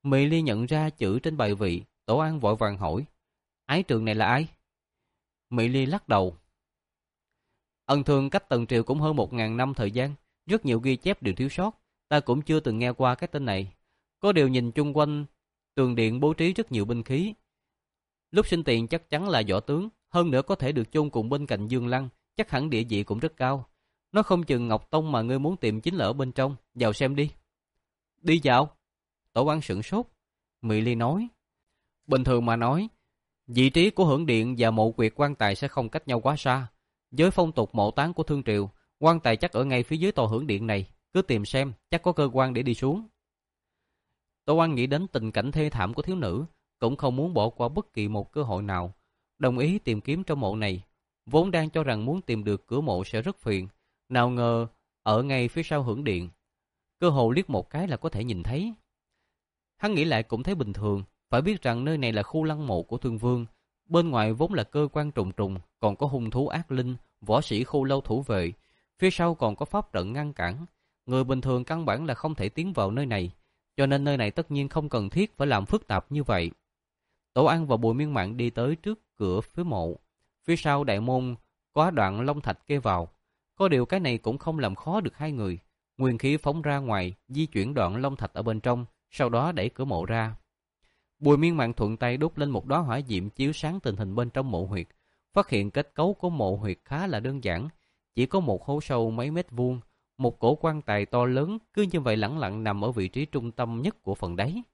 Mỹ Ly nhận ra chữ trên bài vị, Tổ An vội vàng hỏi, ái trượng này là ai? Mỹ Ly lắc đầu. Ân Thương cách Tần Triều cũng hơn một ngàn năm thời gian, rất nhiều ghi chép đều thiếu sót, ta cũng chưa từng nghe qua cái tên này. Có điều nhìn chung quanh, tường điện bố trí rất nhiều binh khí. Lúc sinh tiền chắc chắn là võ tướng, hơn nữa có thể được chôn cùng bên cạnh Dương Lăng, chắc hẳn địa vị cũng rất cao. Nó không chừng Ngọc Tông mà ngươi muốn tìm chính là ở bên trong, vào xem đi. Đi vào. Tổ An sửng sốt. Mỹ Ly nói, bình thường mà nói, vị trí của hưởng điện và mộ quyệt quan tài sẽ không cách nhau quá xa. Với phong tục mộ táng của Thương Triều, quan tài chắc ở ngay phía dưới tòa hưởng điện này, cứ tìm xem, chắc có cơ quan để đi xuống. Tổ An nghĩ đến tình cảnh thê thảm của thiếu nữ, cũng không muốn bỏ qua bất kỳ một cơ hội nào, đồng ý tìm kiếm trong mộ này. Vốn đang cho rằng muốn tìm được cửa mộ sẽ rất phiền, nào ngờ ở ngay phía sau hưởng điện, cơ hội liếc một cái là có thể nhìn thấy. Hắn nghĩ lại cũng thấy bình thường, phải biết rằng nơi này là khu lăng mộ của Thương Vương, bên ngoài vốn là cơ quan trùng trùng, còn có hung thú ác linh, võ sĩ Khô Lâu thủ vệ, phía sau còn có pháp trận ngăn cản, người bình thường căn bản là không thể tiến vào nơi này, cho nên nơi này tất nhiên không cần thiết phải làm phức tạp như vậy. Tổ An và Bùi Miên Mạn đi tới trước cửa phía mộ, phía sau đại môn có đoạn long thạch kê vào, có điều cái này cũng không làm khó được hai người. Nguyên khí phóng ra ngoài, di chuyển đoạn long thạch ở bên trong, sau đó đẩy cửa mộ ra. Bùi Miên Mạn thuận tay đốt lên một đóa hỏa diệm chiếu sáng tình hình bên trong mộ huyệt, phát hiện kết cấu của mộ huyệt khá là đơn giản, chỉ có một hố sâu mấy mét vuông, một cổ quan tài to lớn cứ như vậy lẳng lặng nằm ở vị trí trung tâm nhất của phần đáy.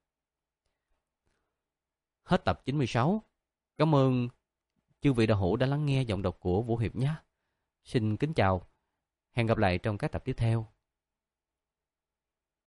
Hết tập chín mươi sáu. Cảm ơn chư vị đạo hữu đã lắng nghe giọng đọc của Vũ Hiệp nhé. Xin kính chào. Hẹn gặp lại trong các tập tiếp theo.